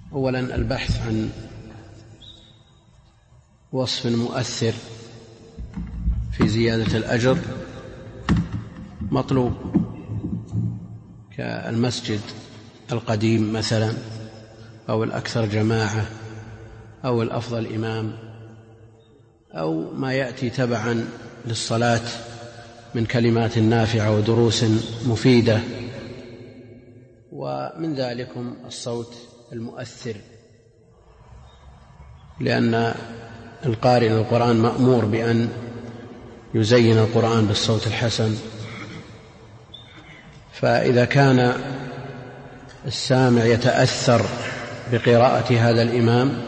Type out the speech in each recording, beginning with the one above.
أولا البحث عن وصف مؤثر في زيادة الأجر مطلوب، كالمسجد القديم مثلا، أو الأكثر جماعة، أو الأفضل إمام، أو ما يأتي تبعا للصلاة من كلمات نافعة ودروس مفيدة. ومن ذلكم الصوت المؤثر، لأن القارئ للقرآن مأمور بأن يزين القرآن بالصوت الحسن. فإذا كان السامع يتأثر بقراءة هذا الإمام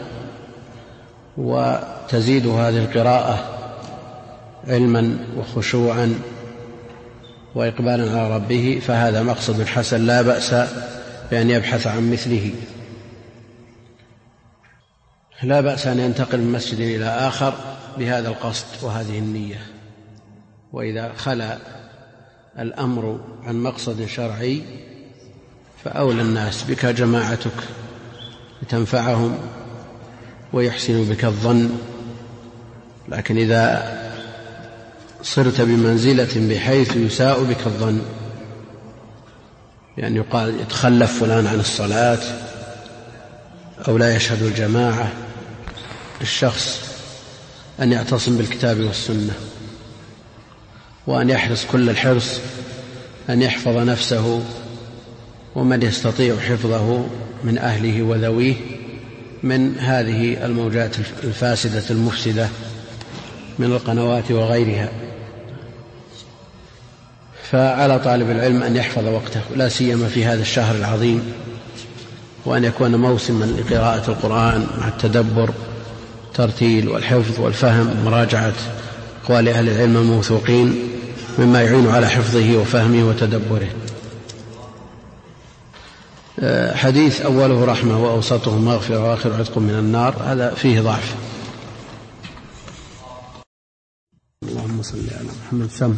وتزيد هذه القراءة علما وخشوعا وإقبالا على ربه، فهذا مقصد حسن لا بأس بأن يبحث عن مثله. لا بأس أن ينتقل من مسجد إلى آخر بهذا القصد وهذه النية. وإذا خلا الأمر عن مقصد شرعي فأولى الناس بك جماعتك لتنفعهم ويحسن بك الظن. لكن إذا صرت بمنزلة بحيث يساء بك الظن، يعني يقال يتخلف فلان عن الصلاة أو لا يشهد الجماعة، الشخص أن يعتصم بالكتاب والسنة، وأن يحرص كل الحرص أن يحفظ نفسه ومن يستطيع حفظه من أهله وذويه من هذه الموجات الفاسدة المفسدة من القنوات وغيرها. فعلى طالب العلم أن يحفظ وقته، لا سيما في هذا الشهر العظيم، وأن يكون موسما لقراءة القرآن مع التدبر، ترتيل والحفظ والفهم ومراجعة أقوال أهل العلم الموثوقين، مما يعين على حفظه وفهمه وتدبره. حديث أوله رحمة وأوسطه مغفرة وآخر عتق من النار، هذا فيه ضعف. اللهم صل على محمد. سم.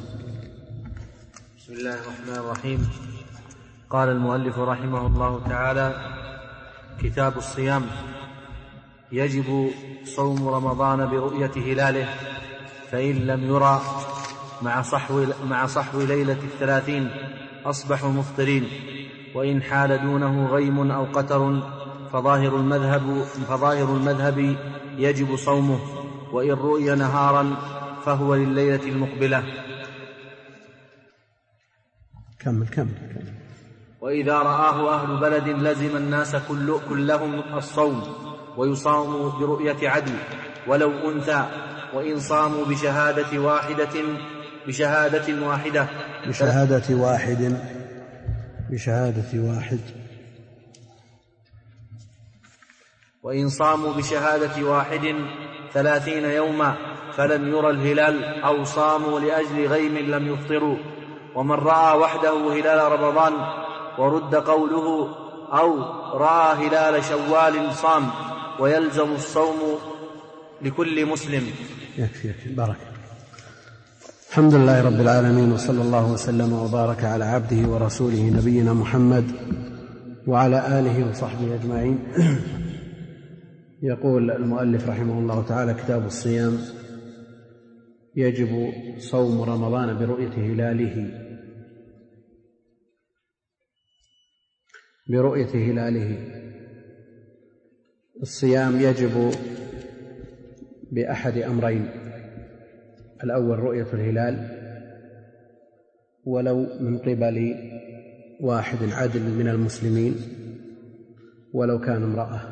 بسم الله الرحمن الرحيم. قال المؤلف رحمه الله تعالى: كتاب الصيام. يجب صوم رمضان برؤية هلاله، فإن لم يرى مع صحو ليلة 30 أصبحوا مفطرين، وإن حال دونه غيم أو قتر فظاهر المذهب يجب صومه، وإن رؤي نهارا فهو لليلة المقبلة. كمل. وإذا رآه أهل بلد لزم الناس كلهم الصوم، ويصام برؤية عدل ولو أنثى، وإن صاموا بشهادة واحد 30 يوما فلم يرى الهلال، أو صاموا لأجل غيم لم يفطروا. ومن رأى وحده هلال رمضان ورد قوله أو رأى هلال شوال صام، ويلزم الصوم لكل مسلم. يكفي. بارك. الحمد لله رب العالمين، وصلى الله وسلم وبارك على عبده ورسوله نبينا محمد وعلى آله وصحبه أجمعين. يقول المؤلف رحمه الله تعالى: كتاب الصيام. يجب صوم رمضان برؤية هلاله. الصيام يجب بأحد أمرين: الأول رؤية الهلال، ولو من قبل واحد عدل من المسلمين، ولو كان امرأة.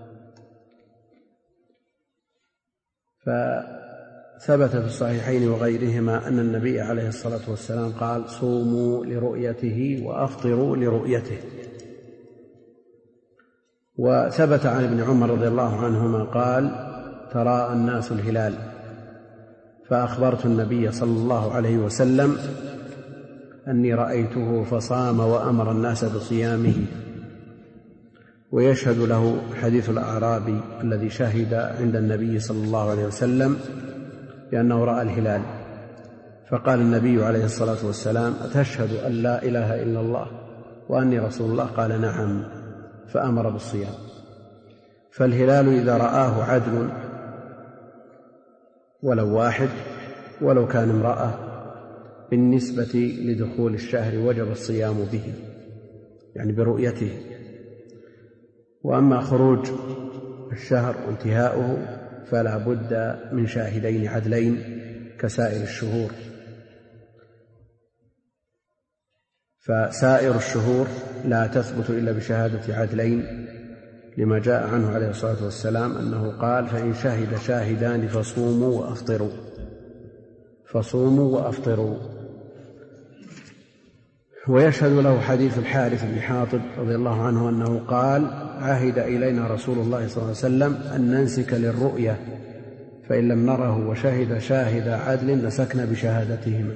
فثبت في الصحيحين وغيرهما أن النبي عليه الصلاة والسلام قال: صوموا لرؤيته وأفطروا لرؤيته. وثبت عن ابن عمر رضي الله عنهما قال: تراءى الناس الهلال فأخبرت النبي صلى الله عليه وسلم أني رأيته فصام وأمر الناس بصيامه. ويشهد له حديث الأعرابي الذي شهد عند النبي صلى الله عليه وسلم بأنه رأى الهلال، فقال النبي عليه الصلاة والسلام: أتشهد أن لا إله إلا الله وأني رسول الله؟ قال: نعم. فأمر بالصيام. فالهلال إذا رآه عدل ولو واحد ولو كان امرأة بالنسبة لدخول الشهر وجب الصيام به، يعني برؤيته. وأما خروج الشهر وانتهاؤه فلا بد من شاهدين عدلين كسائر الشهور. فسائر الشهور لا تثبت إلا بشهادة عدلين، لما جاء عنه عليه الصلاة والسلام أنه قال: فإن شهد شاهدان فصوموا وأفطروا. ويشهد له حديث الحارث بن حاطب رضي الله عنه أنه قال: عهد إلينا رسول الله صلى الله عليه وسلم أن ننسك للرؤية، فإن لم نره وشهد شاهد عدل نسكنا بشهادتهما.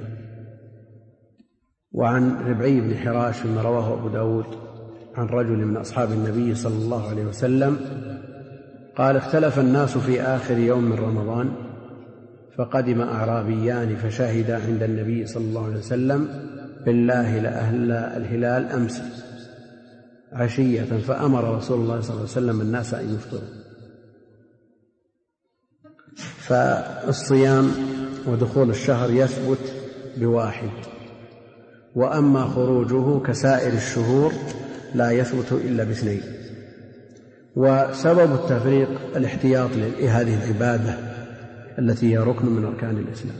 وعن ربعي بن حراش فيما رواه أبو داود عن رجل من أصحاب النبي صلى الله عليه وسلم قال: اختلف الناس في آخر يوم من رمضان، فقدم أعرابيان فشهدا عند النبي صلى الله عليه وسلم: بالله لأهل الهلال أمس عشية، فأمر رسول الله صلى الله عليه وسلم الناس أن يفطروا. فالصيام ودخول الشهر يثبت بواحد، وأما خروجه كسائر الشهور لا يثبت إلا باثنين. وسبب التفريق الاحتياط لهذه العبادة التي هي ركن من أركان الإسلام.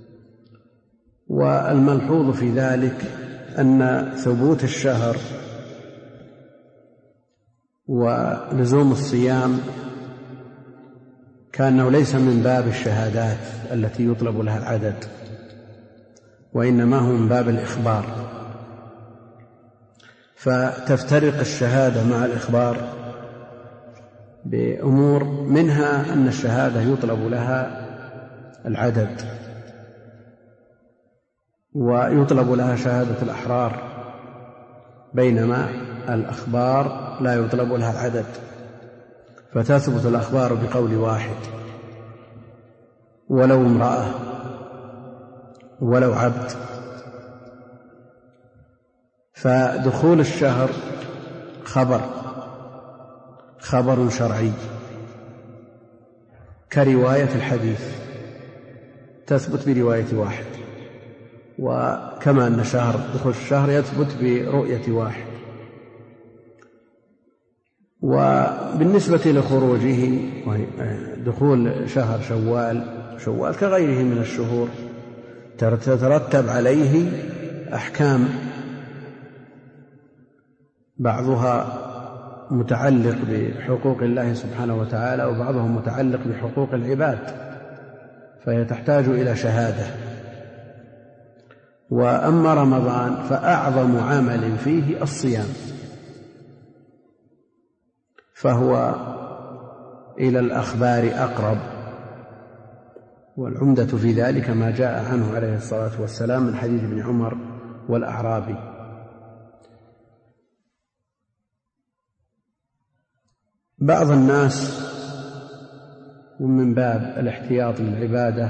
والملحوظ في ذلك أن ثبوت الشهر ولزوم الصيام كأنه ليس من باب الشهادات التي يطلب لها العدد، وإنما هو من باب الإخبار. فتفترق الشهادة مع الإخبار بأمور، منها أن الشهادة يطلب لها العدد، ويطلب لها شهادة الأحرار، بينما الأخبار لا يطلب لها العدد، فتثبت الأخبار بقول واحد ولو امرأة ولو عبد. فدخول الشهر خبر شرعي كرواية الحديث تثبت برواية واحد، وكما أن دخول الشهر يثبت برؤية واحد. وبالنسبة لخروجه دخول شهر شوال كغيره من الشهور تترتب عليه أحكام، بعضها متعلق بحقوق الله سبحانه وتعالى، وبعضها متعلق بحقوق العباد، فهي تحتاج إلى شهادة. وأما رمضان فأعظم عمل فيه الصيام، فهو إلى الأخبار أقرب، والعمدة في ذلك ما جاء عنه عليه الصلاة والسلام من حديث ابن عمر والأعرابي. بعض الناس ومن باب الاحتياط للعبادة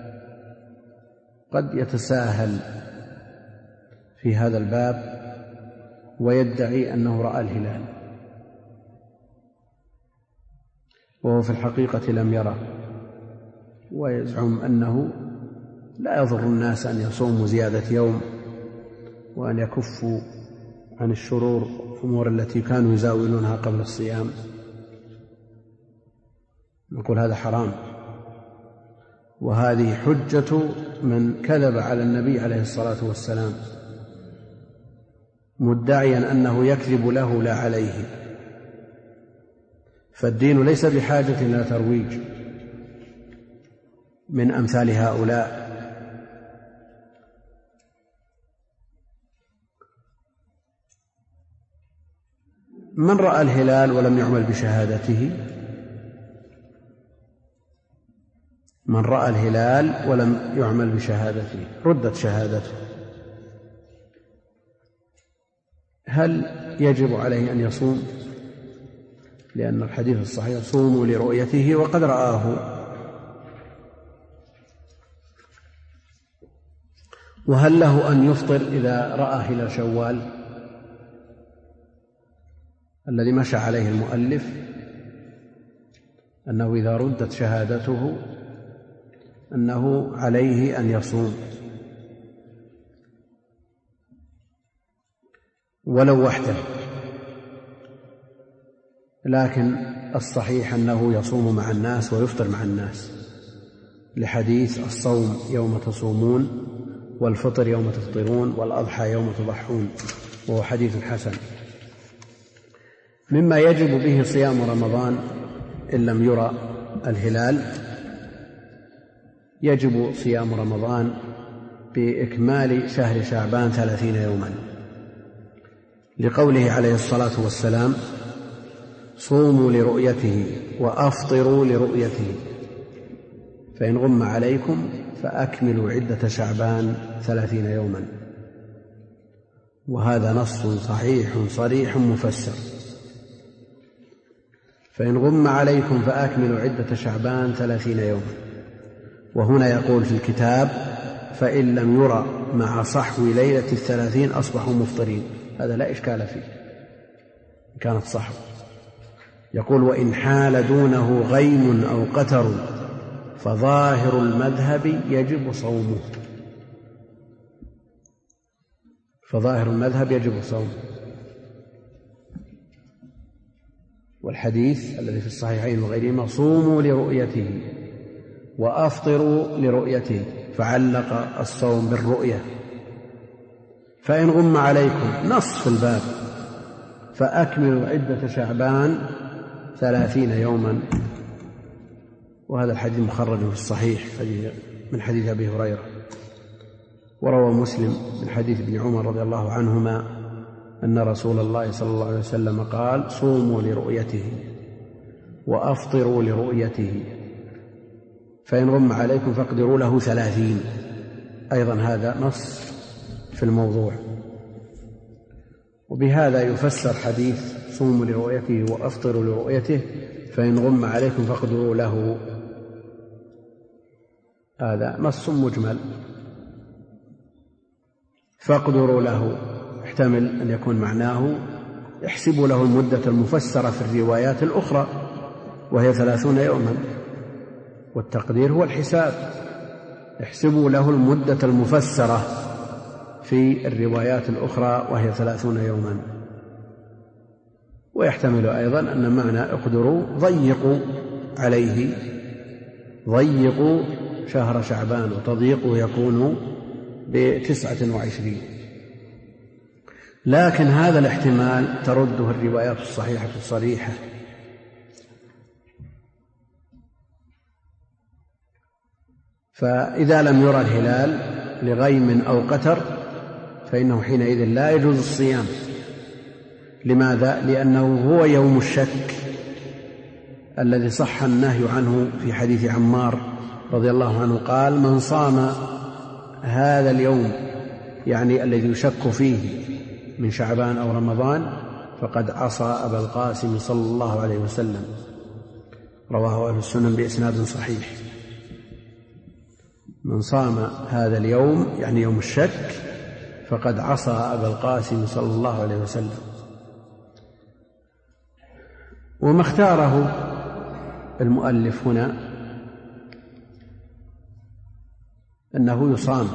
قد يتساهل في هذا الباب ويدعي أنه رأى الهلال، وهو في الحقيقة لم يره، ويزعم أنه لا يضر الناس أن يصوموا زيادة يوم وأن يكفوا عن الشرور الأمور التي كانوا يزاولونها قبل الصيام. نقول هذا حرام، وهذه حجة من كذب على النبي عليه الصلاة والسلام مدعيا أنه يكذب له لا عليه. فالدين ليس بحاجة إلى ترويج من أمثال هؤلاء. من رأى الهلال ولم يعمل بشهادته، من رأى الهلال ولم يعمل بشهادته ردت شهادته. هل يجب عليه أن يصوم؟ لأن الحديث الصحيح: صوموا لرؤيته وقد رآه. وهل له أن يفطر إذا رأى هلال شوال الذي مشى عليه المؤلف؟ أنه إذا ردت شهادته أنه عليه أن يصوم ولو وحده، لكن الصحيح أنه يصوم مع الناس ويفطر مع الناس، لحديث الصوم يوم تصومون والفطر يوم تفطرون والأضحى يوم تضحون، وهو حديث حسن. مما يجب به صيام رمضان إن لم يرى الهلال، يجب صيام رمضان بإكمال شهر شعبان 30 يوما، لقوله عليه الصلاة والسلام: صوموا لرؤيته وأفطروا لرؤيته، فإن غم عليكم فأكملوا عدة شعبان 30 يوما. وهذا نص صحيح صريح مفسر. فإن غم عليكم فأكملوا عدة شعبان 30 يوما، وهنا يقول في الكتاب: فإن لم يرى مع صحو ليلة 30 أصبحوا مفطرين. هذا لا إشكال فيه إن كانت صحو. يقول: وإن حال دونه غيم أو قتر فظاهر المذهب يجب صومه. فظاهر المذهب يجب صومه. والحديث الذي في الصحيحين وغيرهما: صوموا لرؤيته وأفطروا لرؤيته، فعلق الصوم بالرؤية. فإن غم عليكم نصف الباب فأكملوا عدة شعبان 30 يوما. وهذا الحديث مخرج في الصحيح من حديث أبي هريرة. وروى مسلم من حديث ابن عمر رضي الله عنهما أن رسول الله صلى الله عليه وسلم قال: صوموا لرؤيته وأفطروا لرؤيته، فإن غم عليكم فاقدروا له 30. أيضا هذا نص في الموضوع. وبهذا يفسر حديث صوموا لرؤيته وأفطروا لرؤيته فإن غم عليكم فاقدروا له. هذا نص مجمل. فاقدروا له يحتمل أن يكون معناه احسبوا له المدة المفسرة في الروايات الأخرى وهي 30 يوما، والتقدير هو الحساب. احسبوا له المدة المفسرة في الروايات الأخرى وهي 30 يوما. ويحتمل أيضا أن معنى اقدروا ضيقوا عليه، ضيقوا شهر شعبان، وتضييقه يكون ب29. لكن هذا الاحتمال ترده الروايات الصحيحة الصريحة. فإذا لم يرى الهلال لغيم أو قتر فإنه حينئذ لا يجوز الصيام. لماذا؟ لأنه هو يوم الشك الذي صح النهي عنه في حديث عمار رضي الله عنه قال: من صام هذا اليوم، يعني الذي يشك فيه من شعبان أو رمضان، فقد عصى أبا القاسم صلى الله عليه وسلم. رواه أهل السنن بإسناد صحيح. من صام هذا اليوم يعني يوم الشك فقد عصى أبا القاسم صلى الله عليه وسلم. وما اختاره المؤلف هنا أنه يصام،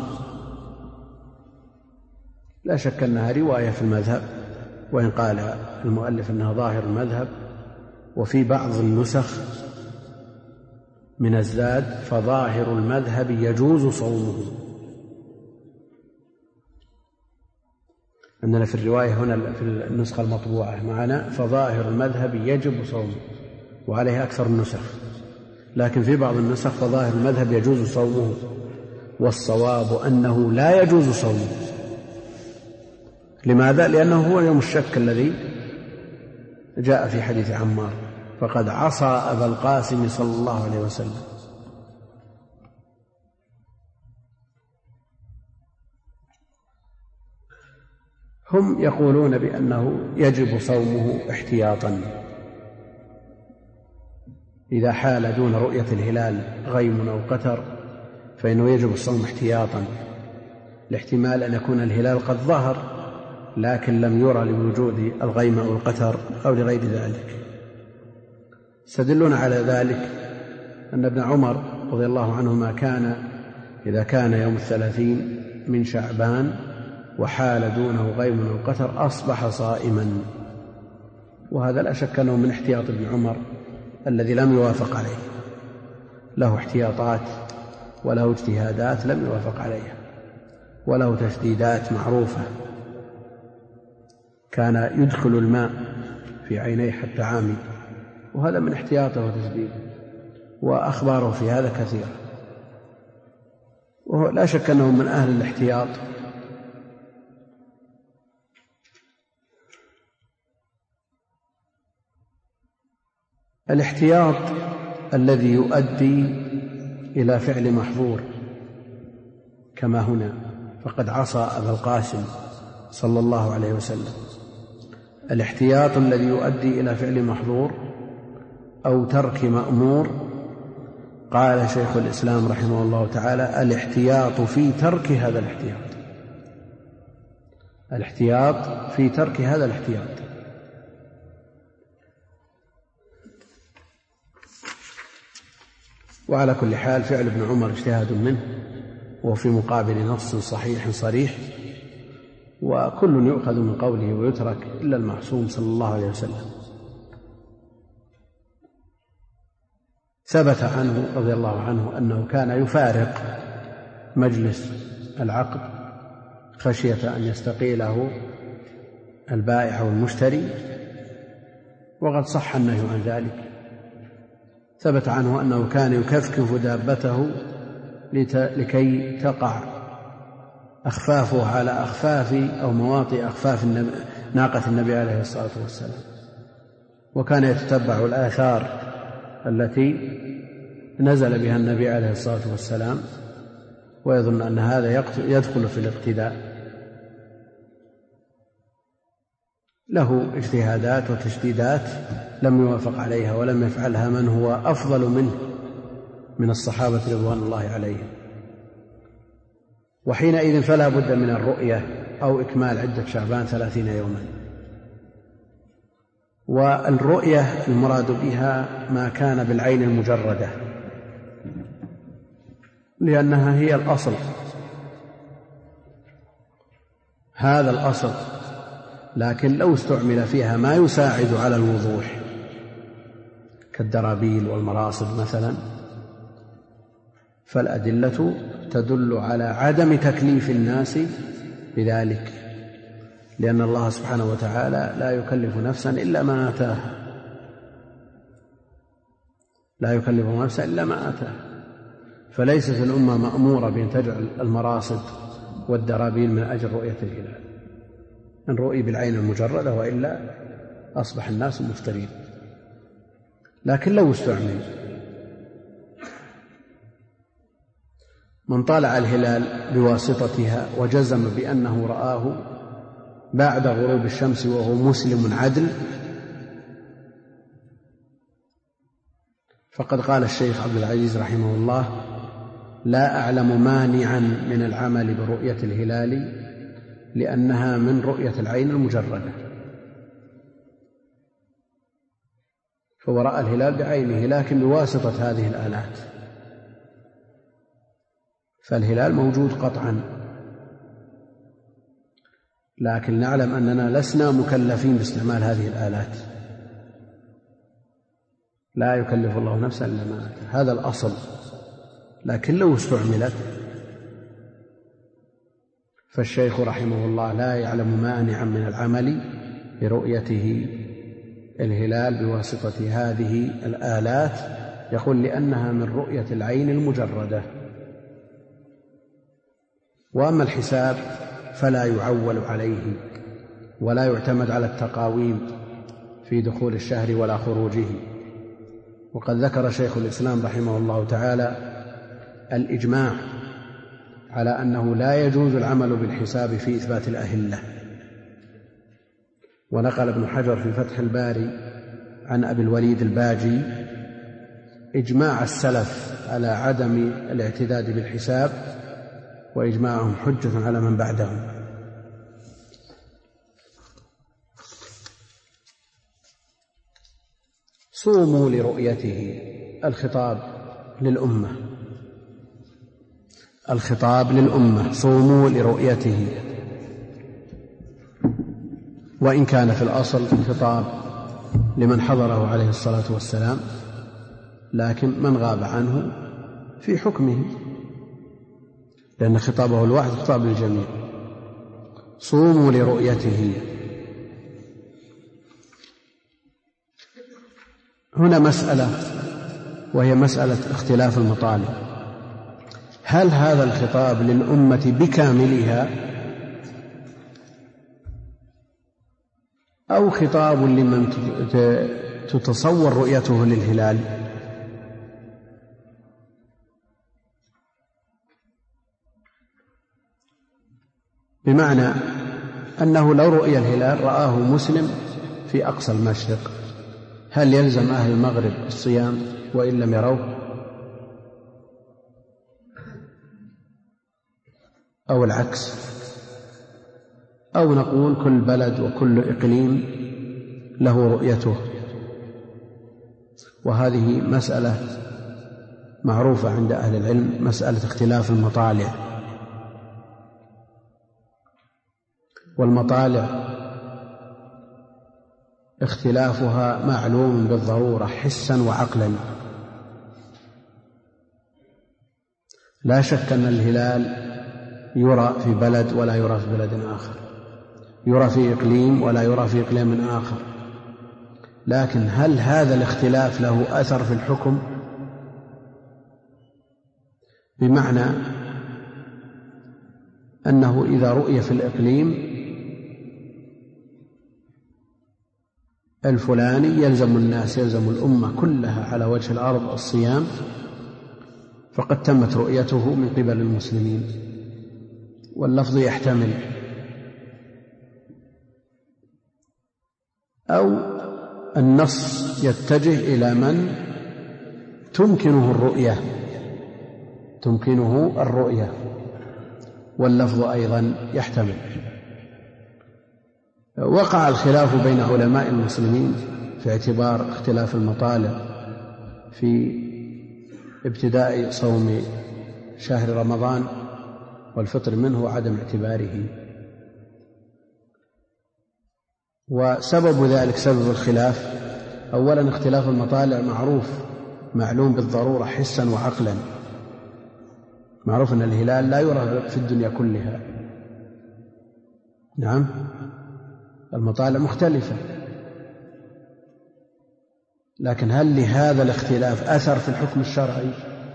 لا شك أنها رواية في المذهب، وإن قال المؤلف أنها ظاهر المذهب. وفي بعض النسخ من الزاد: فظاهر المذهب يجوز صومه. عندنا في الرواية هنا في النسخة المطبوعة معنا: فظاهر المذهب يجب صومه، وعليه أكثر النسخ. لكن في بعض النسخ: فظاهر المذهب يجوز صومه. والصواب أنه لا يجوز صومه. لماذا؟ لأنه هو يوم الشك الذي جاء في حديث عمار: فقد عصى أبا القاسم صلى الله عليه وسلم. هم يقولون بأنه يجب صومه احتياطا. إذا حال دون رؤية الهلال غيم أو قتر فإنه يجب الصوم احتياطا، لاحتمال أن يكون الهلال قد ظهر لكن لم يرى لوجود الغيم أو القتر أو لغير ذلك. يستدلون على ذلك أن ابن عمر رضي الله عنهما كان إذا كان يوم 30 من شعبان وحال دونه غيم أو قتر أصبح صائما، وهذا لا شك أنه من احتياط ابن عمر الذي لم يوافق عليه، له احتياطات وله اجتهادات لم يوافق عليها، وله تشديدات معروفة، كان يدخل الماء في عينيه حتى عامي، وهذا من احتياطه وتشديده، وأخباره في هذا كثيرة، ولا شك أنه من أهل الاحتياط. الاحتياط الذي يؤدي إلى فعل محظور كما هنا، فقد عصى أبا القاسم صلى الله عليه وسلم. الاحتياط الذي يؤدي إلى فعل محظور أو ترك مأمور، قال شيخ الإسلام رحمه الله تعالى: الاحتياط في ترك هذا الاحتياط، الاحتياط في ترك هذا الاحتياط. وعلى كل حال فعل ابن عمر اجتهاد منه، وفي مقابل نص صحيح صريح، وكل يؤخذ من قوله ويترك إلا المعصوم صلى الله عليه وسلم. ثبت عنه رضي الله عنه أنه كان يفارق مجلس العقد خشية أن يستقيله البائع والمشتري، وقد صح النهي عن ذلك. ثبت عنه أنه كان يكفكف دابته لكي تقع أخفافه على أخفاف أو مواطئ أخفاف ناقة النبي عليه الصلاة والسلام، وكان يتتبع الآثار التي نزل بها النبي عليه الصلاة والسلام، ويظن أن هذا يدخل في الاقتداء. له اجتهادات وتشديدات لم يوافق عليها ولم يفعلها من هو أفضل منه من الصحابة رضوان الله عليهم، وحينئذ فلا بد من الرؤية أو إكمال عدة شعبان 30 يوما. والرؤية المراد بها ما كان بالعين المجردة، لأنها هي الأصل، هذا الأصل، لكن لو استعمل فيها ما يساعد على الوضوح كالدرابيل والمراصد مثلا، فالأدلة تدل على عدم تكليف الناس بذلك، لأن الله سبحانه وتعالى لا يكلف نفسا إلا ما آتاها، لا يكلف نفسا إلا ما آتاها. فليست الأمة مأمورة بأن تجعل المراصد والدرابيل من أجل رؤية الهلال، أن رؤي بالعين المجردة، وإلا أصبح الناس مفترين. لكن لو استعمل من طالع الهلال بواسطتها وجزم بأنه رآه بعد غروب الشمس وهو مسلم عدل، فقد قال الشيخ عبد العزيز رحمه الله: لا أعلم مانعا من العمل برؤية الهلال لأنها من رؤية العين المجردة. فهو رأى الهلال بعينه لكن بواسطة هذه الآلات، فالهلال موجود قطعا، لكن نعلم أننا لسنا مكلفين باستعمال هذه الآلات، لا يكلف الله نفسا إلا ما آتاها، هذا الأصل. لكن لو استعملت فالشيخ رحمه الله لا يعلم مانعا من العمل برؤيته الهلال بواسطة هذه الآلات، يقول لأنها من رؤية العين المجردة. وأما الحساب فلا يعول عليه ولا يعتمد على التقاويم في دخول الشهر ولا خروجه. وقد ذكر شيخ الإسلام رحمه الله تعالى الإجماع على أنه لا يجوز العمل بالحساب في إثبات الأهلة. ونقل ابن حجر في فتح الباري عن أبي الوليد الباجي إجماع السلف على عدم الاعتداد بالحساب، وإجماعهم حجة على من بعدهم. صوموا لرؤيته، الخطاب للأمة صوموا لرؤيته، وإن كان في الأصل خطاب لمن حضره عليه الصلاة والسلام، لكن من غاب عنه في حكمه، لأن خطابه الواحد خطاب للجميع. صوموا لرؤيته. هنا مسألة، وهي مسألة اختلاف المطالب. هل هذا الخطاب للأمة بكاملها أو خطاب لمن تتصور رؤيته للهلال؟ بمعنى أنه لو رؤي الهلال رآه مسلم في أقصى المشرق، هل يلزم أهل المغرب الصيام وإن لم يروه، أو العكس؟ أو نقول كل بلد وكل إقليم له رؤيته؟ وهذه مسألة معروفة عند أهل العلم، مسألة اختلاف المطالع. والمطالع اختلافها معلوم بالضرورة حسا وعقلا. لا شك أن الهلال يرى في بلد ولا يرى في بلد آخر، يرى في إقليم ولا يرى في إقليم آخر، لكن هل هذا الاختلاف له أثر في الحكم؟ بمعنى أنه إذا رؤي في الإقليم الفلاني يلزم الناس، يلزم الأمة كلها على وجه الأرض الصيام، فقد تمت رؤيته من قبل المسلمين. واللفظ يحتمل، أو النص يتجه إلى من تمكنه الرؤية، واللفظ أيضا يحتمل. وقع الخلاف بين علماء المسلمين في اعتبار اختلاف المطالع في ابتداء صوم شهر رمضان والفطر منه وعدم اعتباره. وسبب ذلك، سبب الخلاف، أولا اختلاف المطالع معروف معلوم بالضرورة حسا وعقلا. معروف أن الهلال لا يرى في الدنيا كلها، نعم، المطالع مختلفة، لكن هل لهذا الاختلاف أثر في الحكم الشرعي؟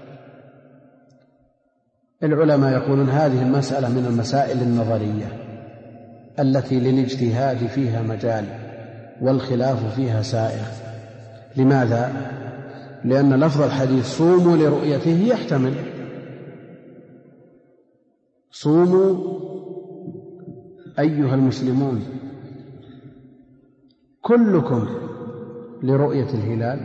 العلماء يقولون هذه المسألة من المسائل النظرية التي للاجتهاد فيها مجال والخلاف فيها سائغ. لماذا؟ لأن لفظ الحديث صوموا لرؤيته يحتمل صوموا أيها المسلمون كلكم لرؤية الهلال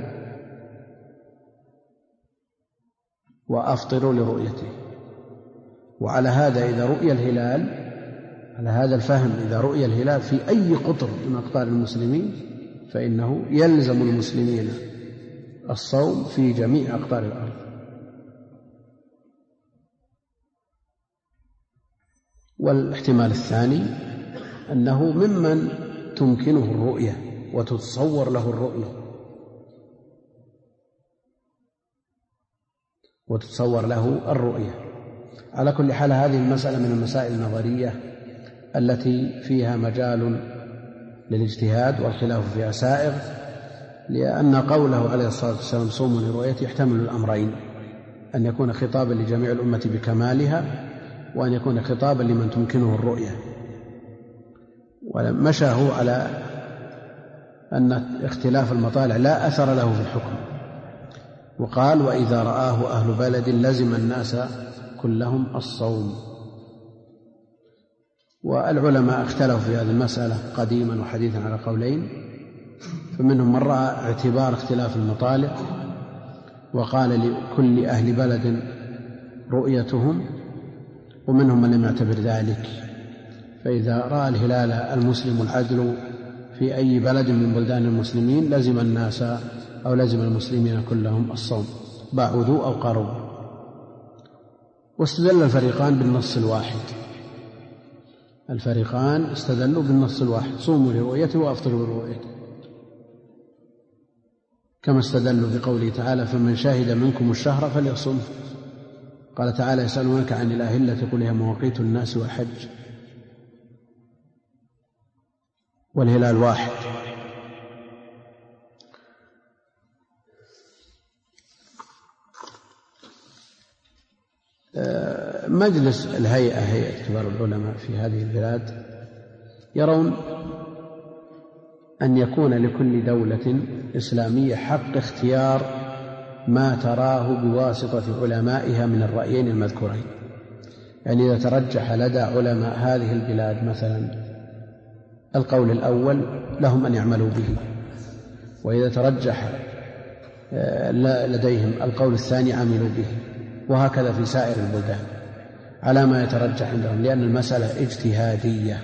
وأفطروا لرؤيته. وعلى هذا إذا رؤي الهلال، على هذا الفهم، إذا رؤي الهلال في أي قطر من أقطار المسلمين فإنه يلزم المسلمين الصوم في جميع أقطار الأرض. والاحتمال الثاني أنه ممن تمكنه الرؤية وتتصور له الرؤية. على كل حال هذه المسألة من المسائل النظرية التي فيها مجال للاجتهاد والخلاف فيها سائغ، لأن قوله عليه الصلاة والسلام صوموا لرؤيته يحتمل الأمرين: أن يكون خطابا لجميع الأمة بكمالها، وأن يكون خطابا لمن تمكنه الرؤية. ومشى هو على أن اختلاف المطالع لا أثر له في الحكم، وقال: وإذا رآه أهل بلد لزم الناس كلهم الصوم. والعلماء اختلفوا في هذه المسألة قديما وحديثا على قولين، فمنهم من رأى اعتبار اختلاف المطالع وقال لكل أهل بلد رؤيتهم، ومنهم من لم يعتبر ذلك، فإذا رأى الهلال المسلم العدل في أي بلد من بلدان المسلمين لزم الناس أو لزم المسلمين كلهم الصوم بعدوا أو قربوا. واستدل الفريقان بالنص الواحد، الفريقان استدلوا بالنص الواحد: صوموا لرؤيته وأفطروا لرؤيته، كما استدلوا بقوله تعالى: فمن شهد منكم الشهر فليصمه. قال تعالى: يسألونك عن الأهلة قل هي مواقيت الناس والحج، والهلال واحد. مجلس الهيئة، هيئة كبار العلماء في هذه البلاد، يرون أن يكون لكل دولة إسلامية حق اختيار ما تراه بواسطة علمائها من الرأيين المذكورين. يعني إذا ترجح لدى علماء هذه البلاد مثلا القول الأول لهم أن يعملوا به، وإذا ترجح لديهم القول الثاني عملوا به، وهكذا في سائر البلدان على ما يترجح عندهم، لأن المسألة اجتهادية.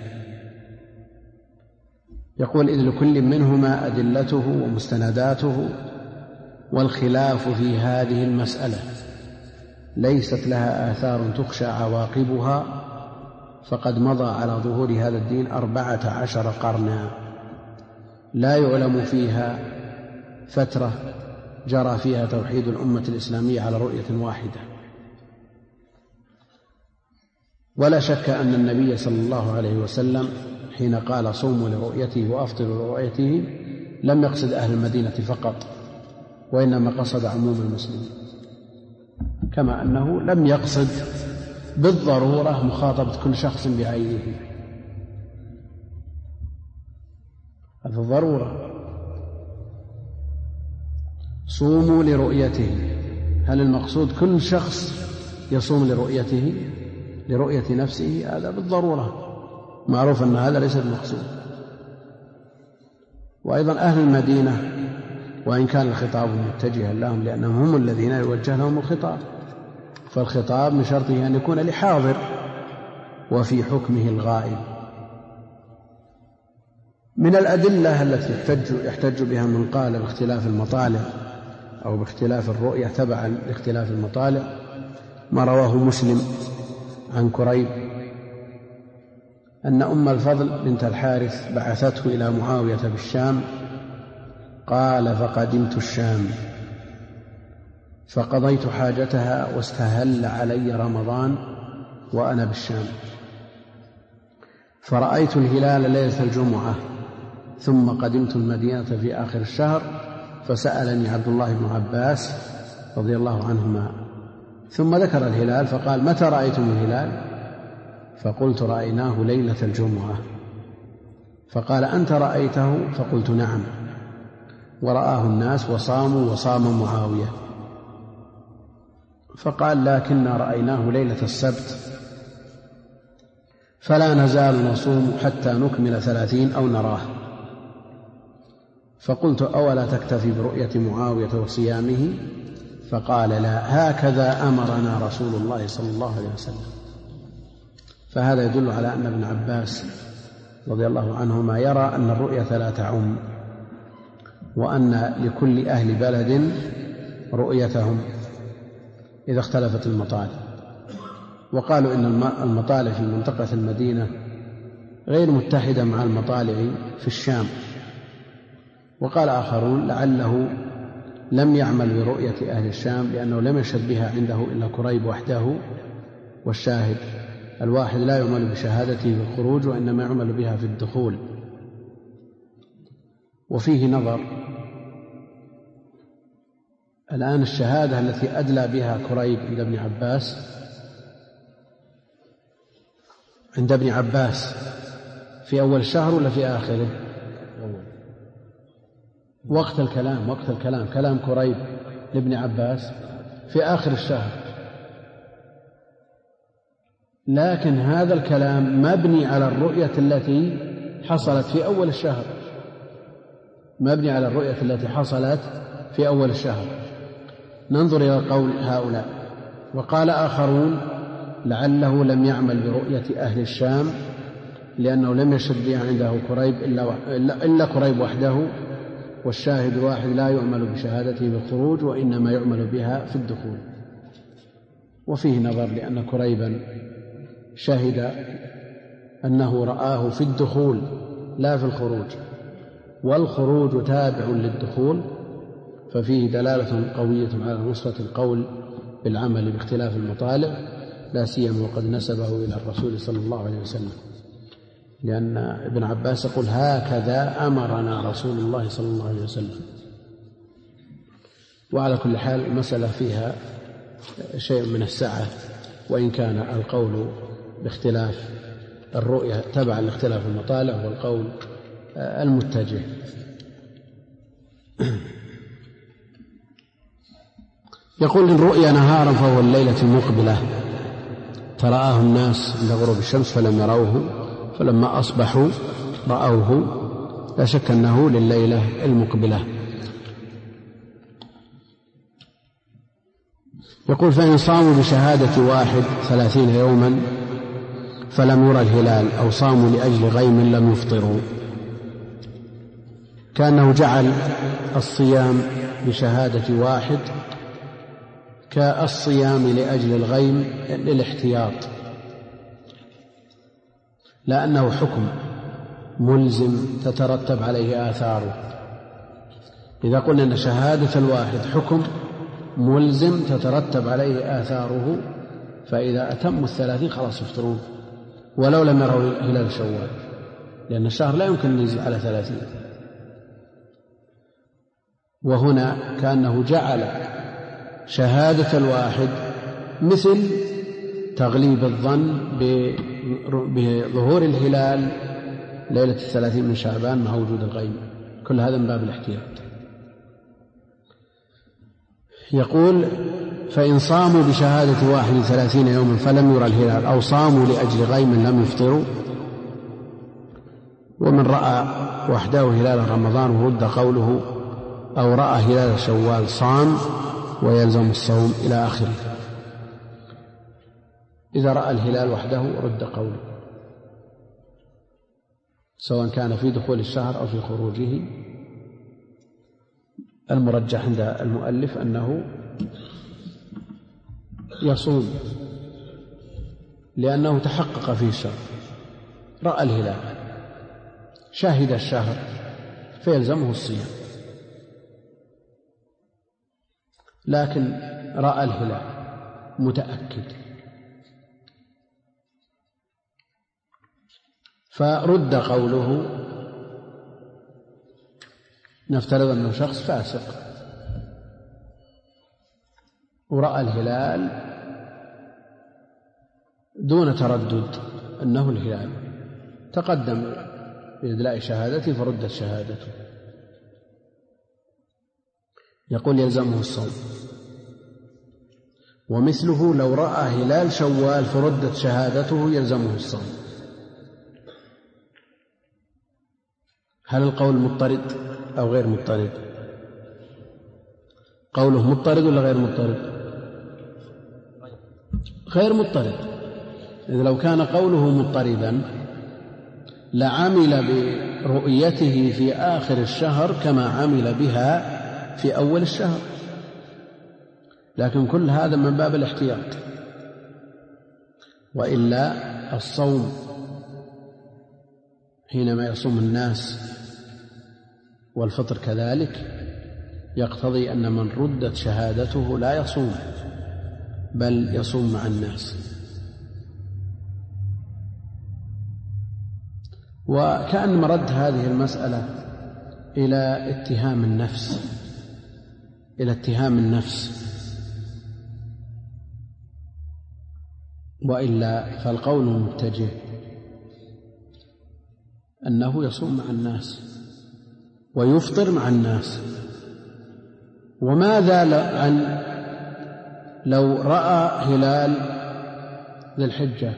يقول: إذ لكل منهما أدلته ومستنداته، والخلاف في هذه المسألة ليست لها آثار تخشى عواقبها، فقد مضى على ظهور هذا الدين 14 قرنا، لا يعلم فيها فترة جرى فيها توحيد الأمة الإسلامية على رؤية واحدة. ولا شك أن النبي صلى الله عليه وسلم حين قال: صوموا لرؤيته وأفطروا لرؤيته، لم يقصد أهل المدينة فقط، وإنما قصد عموم المسلمين، كما أنه لم يقصد بالضرورة مخاطبة كل شخص بعينه. هذا الضرورة. صوموا لرؤيته، هل المقصود كل شخص يصوم لرؤيته لرؤية نفسه؟ هذا بالضرورة معروف أن هذا ليس المقصود. وأيضا أهل المدينة، وإن كان الخطاب متجها لهم لأنهم هم الذين يوجه لهم الخطاب، فالخطاب من شرطه أن يكون لحاضر وفي حكمه الغائب. من الأدلة التي يحتج بها من قال باختلاف المطالع أو باختلاف الرؤية تبعا لاختلاف المطالع ما رواه مسلم عن كريب أن أم الفضل بنت الحارث بعثته إلى معاوية بالشام، قال: فقدمت الشام فقضيت حاجتها واستهل علي رمضان وأنا بالشام، فرأيت الهلال ليلة الجمعة، ثم قدمت المدينة في آخر الشهر، فسألني عبد الله بن عباس رضي الله عنهما، ثم ذكر الهلال فقال: متى رأيتم الهلال؟ فقلت: رأيناه ليلة الجمعة. فقال: أنت رأيته؟ فقلت: نعم. ورآه الناس وصاموا وصام معاوية. فقال: لكننا رأيناه ليلة السبت، فلا نزال نصوم حتى نكمل 30 أو نراه. فقلت: أولا تكتفي برؤية معاوية وصيامه؟ فقال: لا، هكذا أمرنا رسول الله صلى الله عليه وسلم. فهذا يدل على أن ابن عباس رضي الله عنهما يرى أن الرؤية لا تعم، وأن لكل أهل بلد رؤيتهم إذا اختلفت المطالع. وقالوا إن المطالع في منطقة المدينة غير متحدة مع المطالع في الشام. وقال آخرون: لعله لم يعمل برؤية أهل الشام لأنه لم يشهد بها عنده إلا كريب وحده، والشاهد الواحد لا يعمل بشهادته في الخروج، وإنما يعمل بها في الدخول. وفيه نظر. الآن الشهادة التي أدلى بها كريب عند ابن عباس في أول الشهر ولا في آخره؟ وقت الكلام كلام كريب لابن عباس في آخر الشهر، لكن هذا الكلام مبني على الرؤية التي حصلت في أول الشهر، مبني على الرؤية التي حصلت في أول الشهر. ننظر إلى قول هؤلاء. وقال آخرون: لعله لم يعمل برؤية أهل الشام لأنه لم يشهد بها عنده كريب إلا كريب وحده، والشاهد الواحد لا يعمل بشهادته بالخروج وإنما يعمل بها في الدخول. وفيه نظر، لأن كريبا شهد أنه رآه في الدخول لا في الخروج، والخروج تابع للدخول، ففيه دلالة قوية على نصرة القول بالعمل باختلاف المطالع، لا سيما وقد نسبه إلى الرسول صلى الله عليه وسلم، لأن ابن عباس يقول هكذا أمرنا رسول الله صلى الله عليه وسلم. وعلى كل حال المسألة فيها شيء من السعة، وإن كان القول باختلاف الرؤية تبع لاختلاف المطالع والقول المتجه. يقول إن رؤيا نهارا فهو الليلة المقبلة، ترآه الناس عند غروب الشمس فلم يروه، فلما أصبحوا رأوه، لا شك أنه لليلة المقبلة. يقول فإن صاموا بشهادة واحد 30 يوما فلم يرى الهلال، أو صاموا لأجل غيم لم يفطروا، كأنه جعل الصيام بشهادة واحد كالصيام لأجل الغيم للاحتياط، لأنه حكم ملزم تترتب عليه آثاره. إذا قلنا أن شهادة الواحد حكم ملزم تترتب عليه آثاره، فإذا أتموا 30 خلاص يفطرون ولو لم يروا هلال شوال، لأن الشهر لا يمكن أن يزيد على 30. وهنا كأنه جعل شهادة الواحد مثل تغليب الظن بظهور الهلال ليلة 30 من شعبان مع وجود الغيم، كل هذا من باب الاحتياط. يقول فإن صاموا بشهادة واحد 30 يوما فلم يرى الهلال، أو صاموا لأجل غيم لم يفطروا. ومن رأى وحده هلال رمضان ورد قوله، أو رأى هلال شوال صام ويلزم الصوم إلى آخره. إذا رأى الهلال وحده رد قوله، سواء كان في دخول الشهر أو في خروجه. المرجح عند المؤلف أنه يصوم، لأنه تحقق فيه الشهر، رأى الهلال شاهد الشهر فيلزمه الصيام، لكن رأى الهلال متأكد فرد قوله. نفترض أنه شخص فاسق ورأى الهلال دون تردد أنه الهلال، تقدم بإدلاء شهادته فردت شهادته، يقول يلزمه الصوم. ومثله لو رأى هلال شوال فردت شهادته يلزمه الصوم. هل القول مضطرد أو غير مضطرد؟ قوله مضطرد ولا غير مضطرد؟ غير مضطرد. إذ لو كان قوله مضطردا لعمل برؤيته في آخر الشهر كما عمل بها في أول الشهر، لكن كل هذا من باب الاحتياط. وإلا الصوم حينما يصوم الناس والفطر كذلك يقتضي أن من ردت شهادته لا يصوم بل يصوم مع الناس. وكأن مرد هذه المسألة إلى اتهام النفس، وإلا فالقول المتجه أنه يصوم مع الناس ويفطر مع الناس. وماذا عن لو رأى هلال ذي الحجة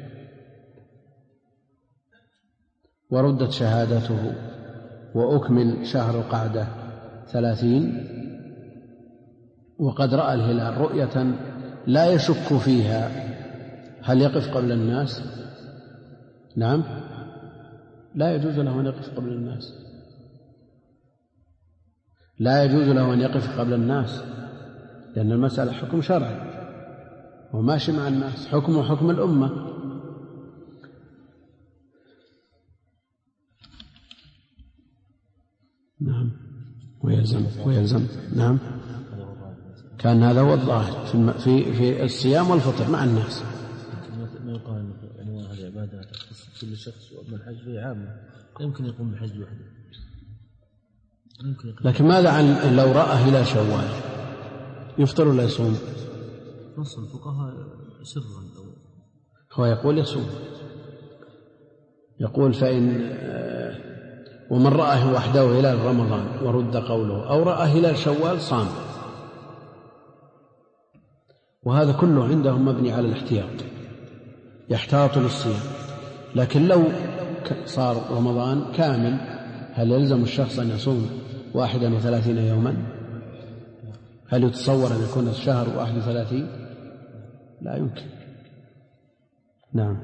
وردت شهادته وأكمل شهر القعدة 30 وقد رأى الهلال رؤية لا يشك فيها، هل يقف قبل الناس؟ نعم، لا يجوز له أن يقف قبل الناس، لا يجوز له أن يقف قبل الناس، لأن المسألة حكم شرعي وماشي مع الناس، حكمه حكم الأمة. نعم ويلزم. نعم كان هذا هو الظاهر في الصيام والفطر مع الناس. ما يقال أنواع العبادة تخص كل شخص، وأما الحج فهي عامة، يمكن يقوم بالحج وحده. لكن ماذا عن لو رأى هلال شوال يفطر ولا يصوم؟ نص الفقهاء سرا هو يقول يصوم، يقول فإن ومن رأى وحده هلال رمضان ورد قوله، أو رأى هلال شوال صام، وهذا كله عندهم مبني على الاحتياط، يحتاط للصيام. لكن لو صار رمضان كامل هل يلزم الشخص أن يصوم 31 يوما؟ هل يتصور أن يكون الشهر 31؟ لا يمكن. نعم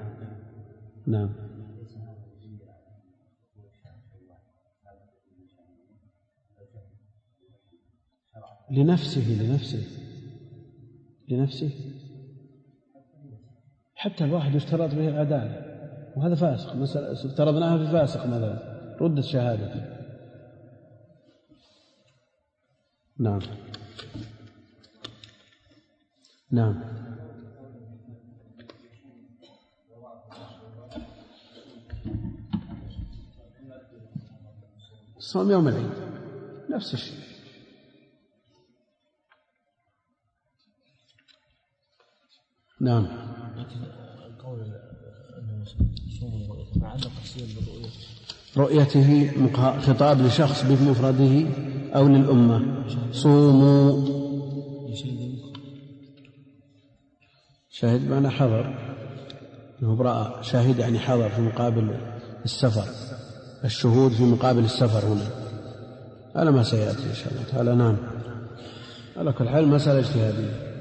لنفسه حتى الواحد يفترض به العدالة، وهذا فاسق، مثلا افترضناها في فاسق مثلا ردت شهادته. نعم صوم يوم العيد نفس الشيء. نعم رؤيته خطاب لشخص بمفرده أو للأمة. صوموا شاهد معنى حضر، رأى شاهد يعني حضر في مقابل السفر، الشهود في مقابل السفر هنا، هذا ما سيأتي إن شاء الله تعالى. نعم على كل حال مسألة اجتهادية.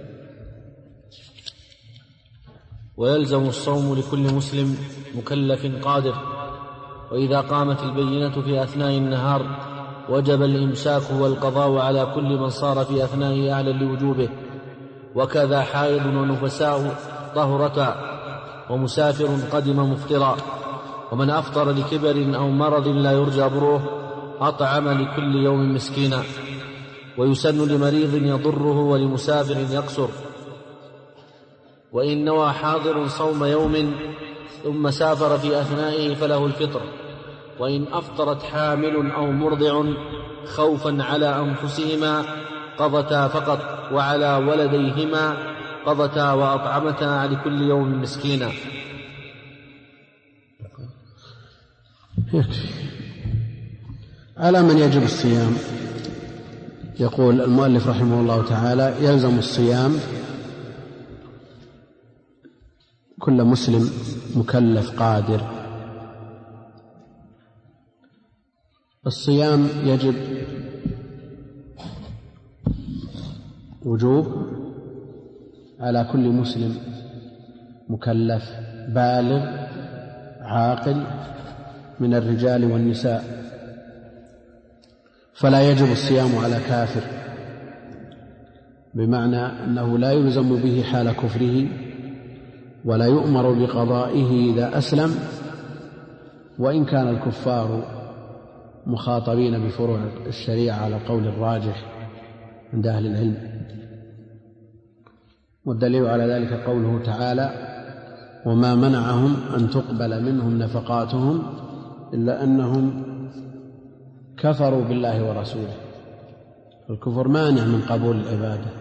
ويلزم الصوم لكل مسلم مكلف قادر، وإذا قامت البينة في أثناء النهار وجب الإمساك والقضاء على كل من صار في أثنائه أهلا لوجوبه، وكذا حائض ونفساء طهرة ومسافر قدم مفطرا. ومن أفطر لكبر أو مرض لا يرجى بروه أطعم لكل يوم مسكينا، ويسن لمريض يضره ولمسافر يقصر. وإن نوى حاضر صوم يوم ثم سافر في أثنائه فله الفطر. وإن أفطرت حامل أو مرضع خوفا على أنفسهما قضتا فقط، وعلى ولديهما قضتا وأطعمتا لكل يوم مسكينا. على من يجب الصيام يقول المؤلف رحمه الله تعالى: يلزم الصيام كل مسلم مكلف قادر. الصيام يجب وجوب على كل مسلم مكلف بالغ عاقل من الرجال والنساء، فلا يجب الصيام على كافر، بمعنى أنه لا يلزم به حال كفره، ولا يؤمر بقضائه إذا أسلم، وإن كان الكفار مخاطبين بفروع الشريعة على القول الراجح عند أهل العلم. والدليل على ذلك قوله تعالى: وما منعهم أن تقبل منهم نفقاتهم إلا أنهم كفروا بالله ورسوله. الكفر مانع من قبول العبادة،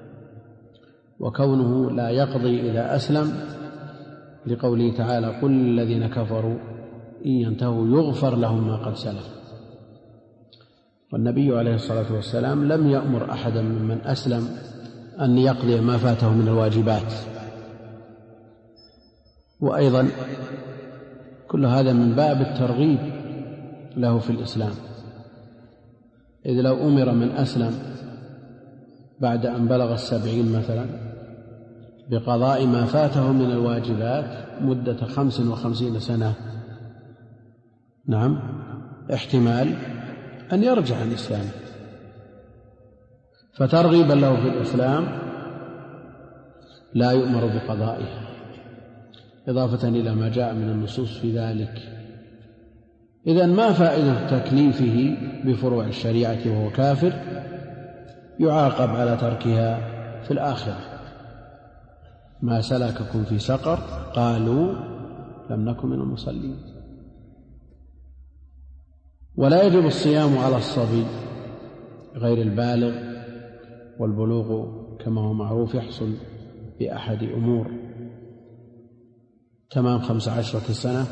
وكونه لا يقضي إذا أسلم لقوله تعالى: قل للذين كفروا إن ينتهوا يغفر لهم ما قد سلف. والنبي عليه الصلاة والسلام لم يأمر أحدا ممن أسلم أن يقضي ما فاته من الواجبات. وأيضا كل هذا من باب الترغيب له في الإسلام، إذ لو أمر من أسلم بعد أن بلغ 70 مثلا بقضاء ما فاته من الواجبات مدة 55 سنة، نعم، احتمال أن يرجع عن الإسلام، فترغيبا له في الإسلام لا يؤمر بقضائه، إضافة إلى ما جاء من النصوص في ذلك. إذن ما فائدة تكليفه بفروع الشريعة وهو كافر يعاقب على تركها في الآخرة؟ ما سلككم في سقر؟ قالوا لم نكن من المصلين. ولا يجب الصيام على الصبي غير البالغ، والبلوغ كما هو معروف يحصل بأحد أمور: تمام 15 سنة،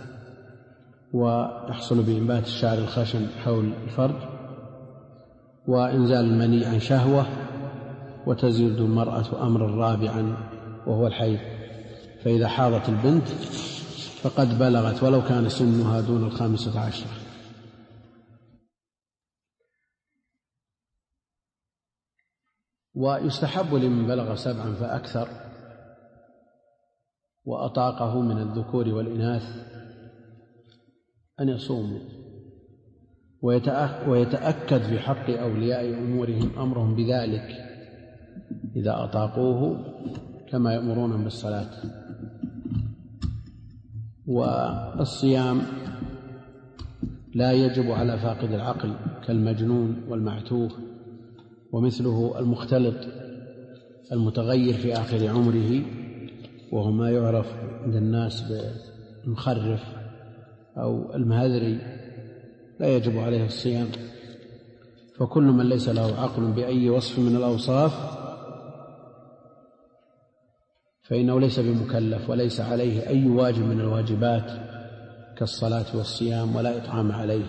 ويحصل بإنبات الشعر الخشن حول الفرج، وإنزال المني عن شهوة، وتزيد المرأة أمر رابعا وهو الحيض. فإذا حاضت البنت فقد بلغت ولو كان سنها دون 15. ويستحب لمن بلغ 7 فأكثر وأطاقه من الذكور والإناث أن يصوموا، ويتأكد في حق أولياء أمورهم أمرهم بذلك إذا أطاقوه، كما يأمرون بالصلاة. والصيام لا يجب على فاقد العقل كالمجنون والمعتوه ومثله المختلط المتغير في آخر عمره، وهو ما يعرف عند الناس بالمخرف أو المهذري، لا يجب عليه الصيام. فكل من ليس له عقل بأي وصف من الأوصاف فإنه ليس بمكلف، وليس عليه أي واجب من الواجبات كالصلاة والصيام، ولا إطعام عليه.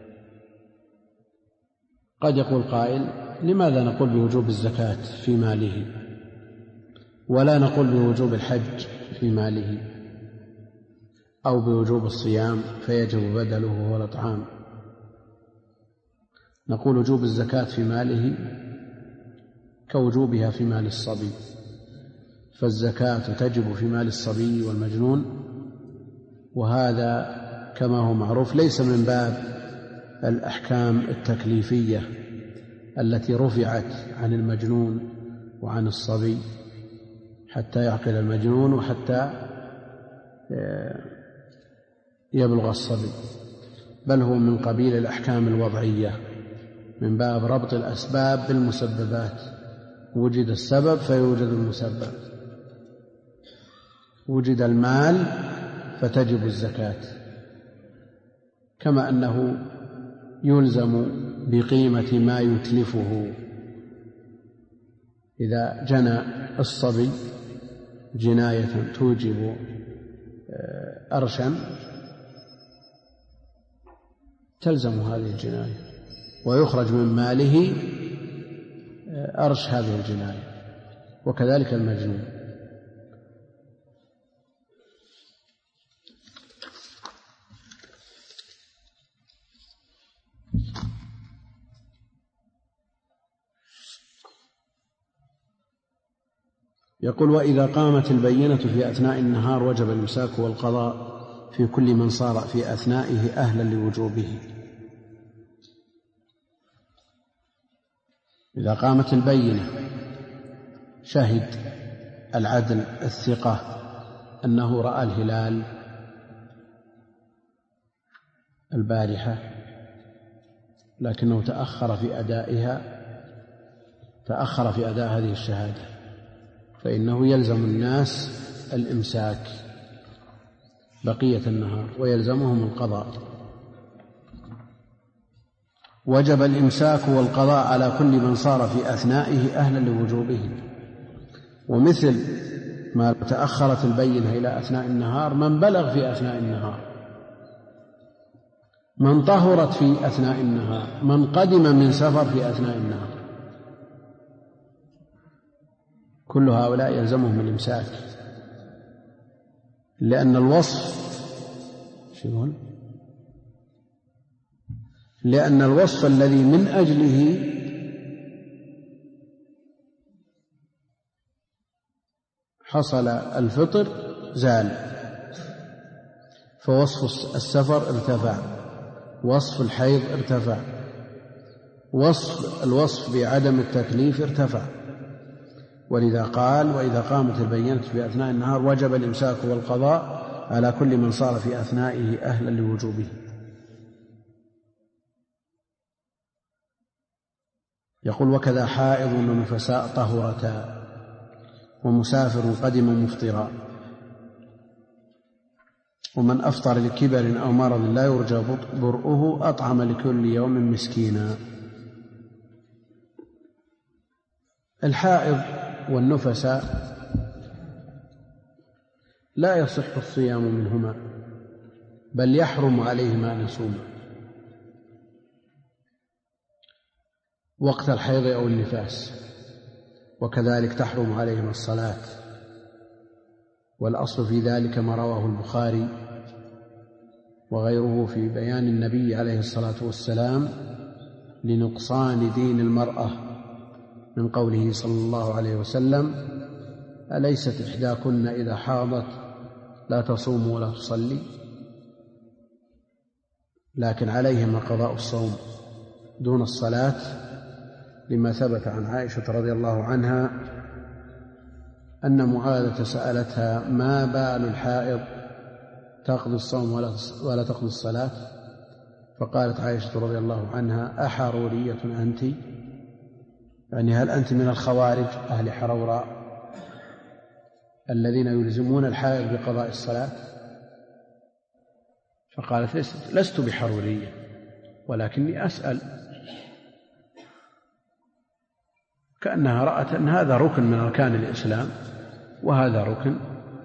قد يقول قائل: لماذا نقول بوجوب الزكاة في ماله ولا نقول بوجوب الحج في ماله، أو بوجوب الصيام فيجب بدله وهو الإطعام؟ نقول وجوب الزكاة في ماله كوجوبها في مال الصبي، فالزكاة تجب في مال الصبي والمجنون، وهذا كما هو معروف ليس من باب الأحكام التكليفية التي رفعت عن المجنون وعن الصبي حتى يعقل المجنون وحتى يبلغ الصبي، بل هو من قبيل الأحكام الوضعية من باب ربط الأسباب بالمسببات. وجد السبب فيوجد المسبب، وجد المال فتجب الزكاة، كما أنه يلزم بقيمة ما يتلفه. إذا جنى الصبي جناية توجب أرشا تلزم هذه الجناية، ويخرج من ماله أرش هذه الجناية، وكذلك المجنون. يقول: وإذا قامت البينة في أثناء النهار وجب الإمساك والقضاء في كل من صار في أثنائه أهلا لوجوبه. إذا قامت البينة، شهد العدل الثقة أنه رأى الهلال البارحة لكنه تأخر في أداء هذه الشهادة، فإنه يلزم الناس الإمساك بقية النهار ويلزمهم القضاء. وجب الإمساك والقضاء على كل من صار في أثنائه أهلا لوجوبه. ومثل ما تأخرت البينة إلى أثناء النهار من بلغ في أثناء النهار، من طهرت في أثناء النهار، من قدم من سفر في أثناء النهار، كل هؤلاء يلزمهم الإمساك، لأن الوصف الذي من أجله حصل الفطر زال، فوصف السفر ارتفع، وصف الحيض ارتفع، الوصف بعدم التكليف ارتفع، ولذا قال: وإذا قامت البينة في أثناء النهار وجب الإمساك والقضاء على كل من صار في أثنائه أهلا لوجوبه. يقول: وكذا حائض ونفساء طهرتا، ومسافر قدم مفطرا، ومن أفطر لكبر أو مرض لا يرجى برؤه أطعم لكل يوم مسكينا. الحائض والنفساء لا يصح الصيام منهما، بل يحرم عليهما أن يصوما وقت الحيض أو النفاس، وكذلك تحرم عليهما الصلاة. والأصل في ذلك ما رواه البخاري وغيره في بيان النبي عليه الصلاة والسلام لنقصان دين المرأة من قوله صلى الله عليه وسلم: أليست إحداكن إذا حاضت لا تصوم ولا تصلي؟ لكن عليهما قضاء الصوم دون الصلاة، لما ثبت عن عائشة رضي الله عنها أن معاذة سألتها: ما بال الحائض تقضي الصوم ولا تقضي الصلاة؟ فقالت عائشة رضي الله عنها: أحرورية أنت؟ يعني هل أنت من الخوارج أهل حروراء الذين يلزمون الحائض بقضاء الصلاة؟ فقالت: لست بحرورية، ولكني أسأل، كأنها رأت أن هذا ركن من أركان الإسلام وهذا ركن،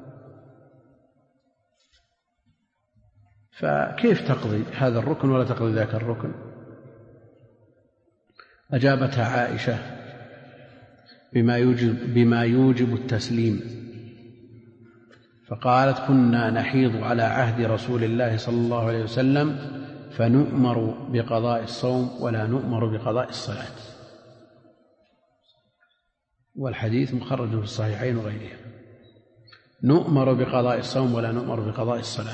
فكيف تقضي هذا الركن ولا تقضي ذاك الركن؟ أجابتها عائشة بما يوجب التسليم، فقالت: كنا نحيض على عهد رسول الله صلى الله عليه وسلم فنؤمر بقضاء الصوم ولا نؤمر بقضاء الصلاة. والحديث مخرج في الصحيحين وغيرها. نؤمر بقضاء الصوم ولا نؤمر بقضاء الصلاة.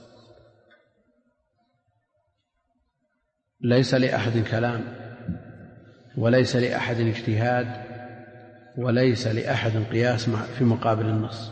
ليس لأحد كلام، وليس لأحد اجتهاد، وليس لأحد قياس في مقابل النص.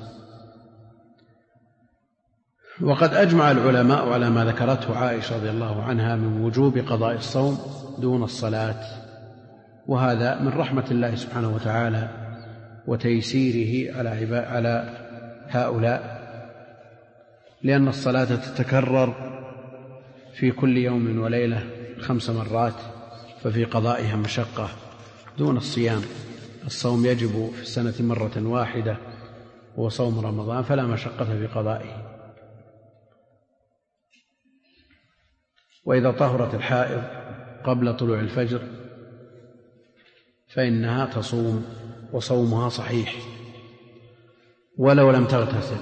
وقد أجمع العلماء على ما ذكرته عائشة رضي الله عنها من وجوب قضاء الصوم دون الصلاة، وهذا من رحمة الله سبحانه وتعالى وتيسيره على هؤلاء، لأن الصلاة تتكرر في كل يوم وليلة 5 مرات، ففي قضائها مشقة دون الصيام. الصوم يجب في السنة مرة واحدة هو صوم رمضان، فلا مشقة في قضائه. وإذا طهرت الحائض قبل طلوع الفجر فإنها تصوم وصومها صحيح ولو لم تغتسل.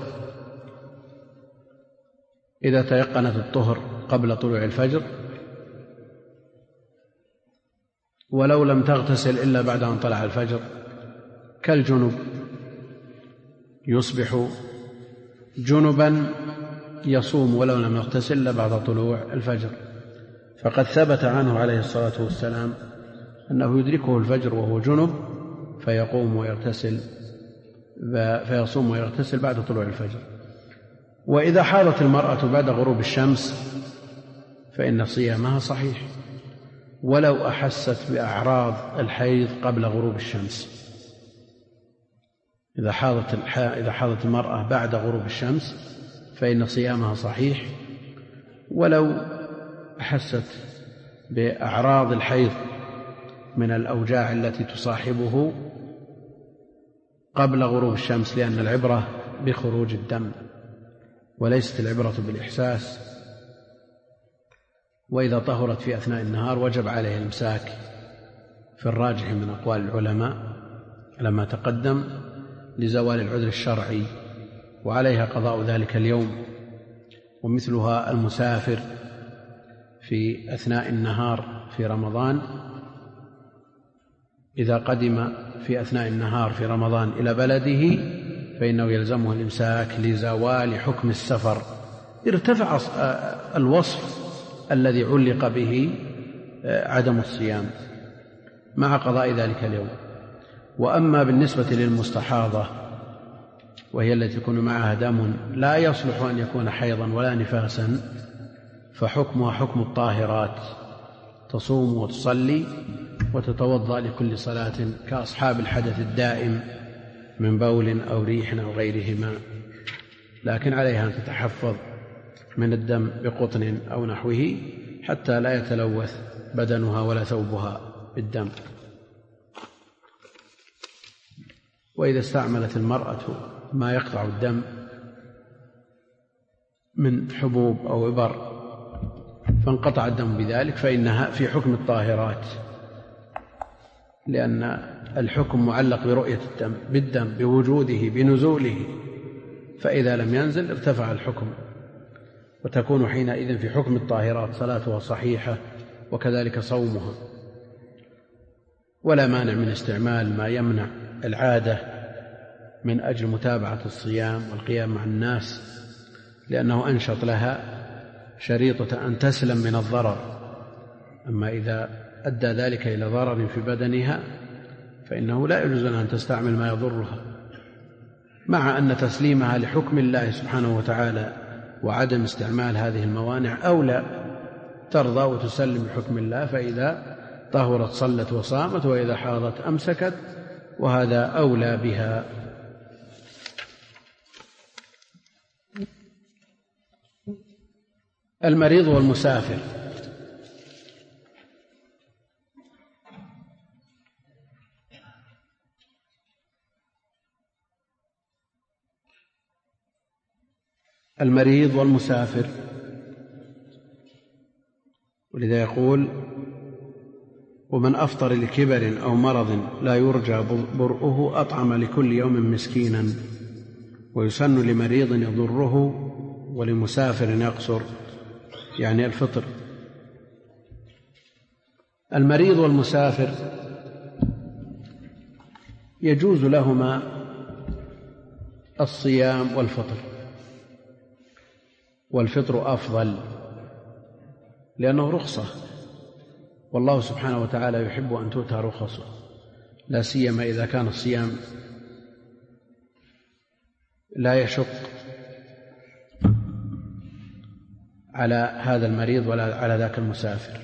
إذا تيقنت الطهر قبل طلوع الفجر ولو لم تغتسل إلا بعد أن طلع الفجر، كالجنب يصبح جنبا يصوم ولو لم يغتسل إلا بعد طلوع الفجر، فقد ثبت عنه عليه الصلاة والسلام أنه يدركه الفجر وهو جنب فيقوم ويغتسل فيصوم ويغتسل بعد طلوع الفجر. وإذا حاضت المرأة بعد غروب الشمس فإن صيامها صحيح ولو أحست بأعراض الحيض قبل غروب الشمس. إذا حاضت المرأة بعد غروب الشمس فإن صيامها صحيح ولو أحست بأعراض الحيض من الأوجاع التي تصاحبه قبل غروب الشمس، لأن العبرة بخروج الدم وليست العبرة بالإحساس. وإذا طهرت في أثناء النهار وجب عليه الإمساك في الراجح من أقوال العلماء لما تقدم لزوال العذر الشرعي، وعليها قضاء ذلك اليوم. ومثلها المسافر في أثناء النهار في رمضان، إذا قدم في أثناء النهار في رمضان إلى بلده فإنه يلزمه الإمساك لزوال حكم السفر. ارتفع الوصف الذي علق به عدم الصيام، مع قضاء ذلك اليوم. وأما بالنسبة للمستحاضة وهي التي يكون معها دم لا يصلح أن يكون حيضا ولا نفاسا، فحكمها حكم الطاهرات، تصوم وتصلي وتتوضأ لكل صلاة كأصحاب الحدث الدائم من بول أو ريح أو غيرهما، لكن عليها أن تتحفظ من الدم بقطن أو نحوه حتى لا يتلوث بدنها ولا ثوبها بالدم. وإذا استعملت المرأة ما يقطع الدم من حبوب أو إبر فانقطع الدم بذلك فإنها في حكم الطاهرات، لأن الحكم معلق برؤية الدم بالدم بوجوده بنزوله، فإذا لم ينزل ارتفع الحكم، وتكون حينئذ في حكم الطاهرات، صلاتها صحيحة وكذلك صومها. ولا مانع من استعمال ما يمنع العادة من أجل متابعة الصيام والقيام مع الناس، لأنه أنشط لها شريطة أن تسلم من الضرر. أما إذا أدى ذلك إلى ضرر في بدنها فإنه لا يجوز لها أن تستعمل ما يضرها، مع أن تسليمها لحكم الله سبحانه وتعالى وعدم استعمال هذه الموانع أولى، ترضى وتسلم بحكم الله، فإذا طهرت صلت وصامت، وإذا حاضت أمسكت، وهذا أولى بها. المريض والمسافر. المريض والمسافر، ولذا يقول: ومن أفطر لكبر أو مرض لا يرجى برؤه أطعم لكل يوم مسكينا، ويسن لمريض يضره ولمسافر يقصر، يعني الفطر. المريض والمسافر يجوز لهما الصيام والفطر، والفطر أفضل لأنه رخصة، والله سبحانه وتعالى يحب أن تؤتى رخصه، لا سيما إذا كان الصيام لا يشق على هذا المريض ولا على ذاك المسافر،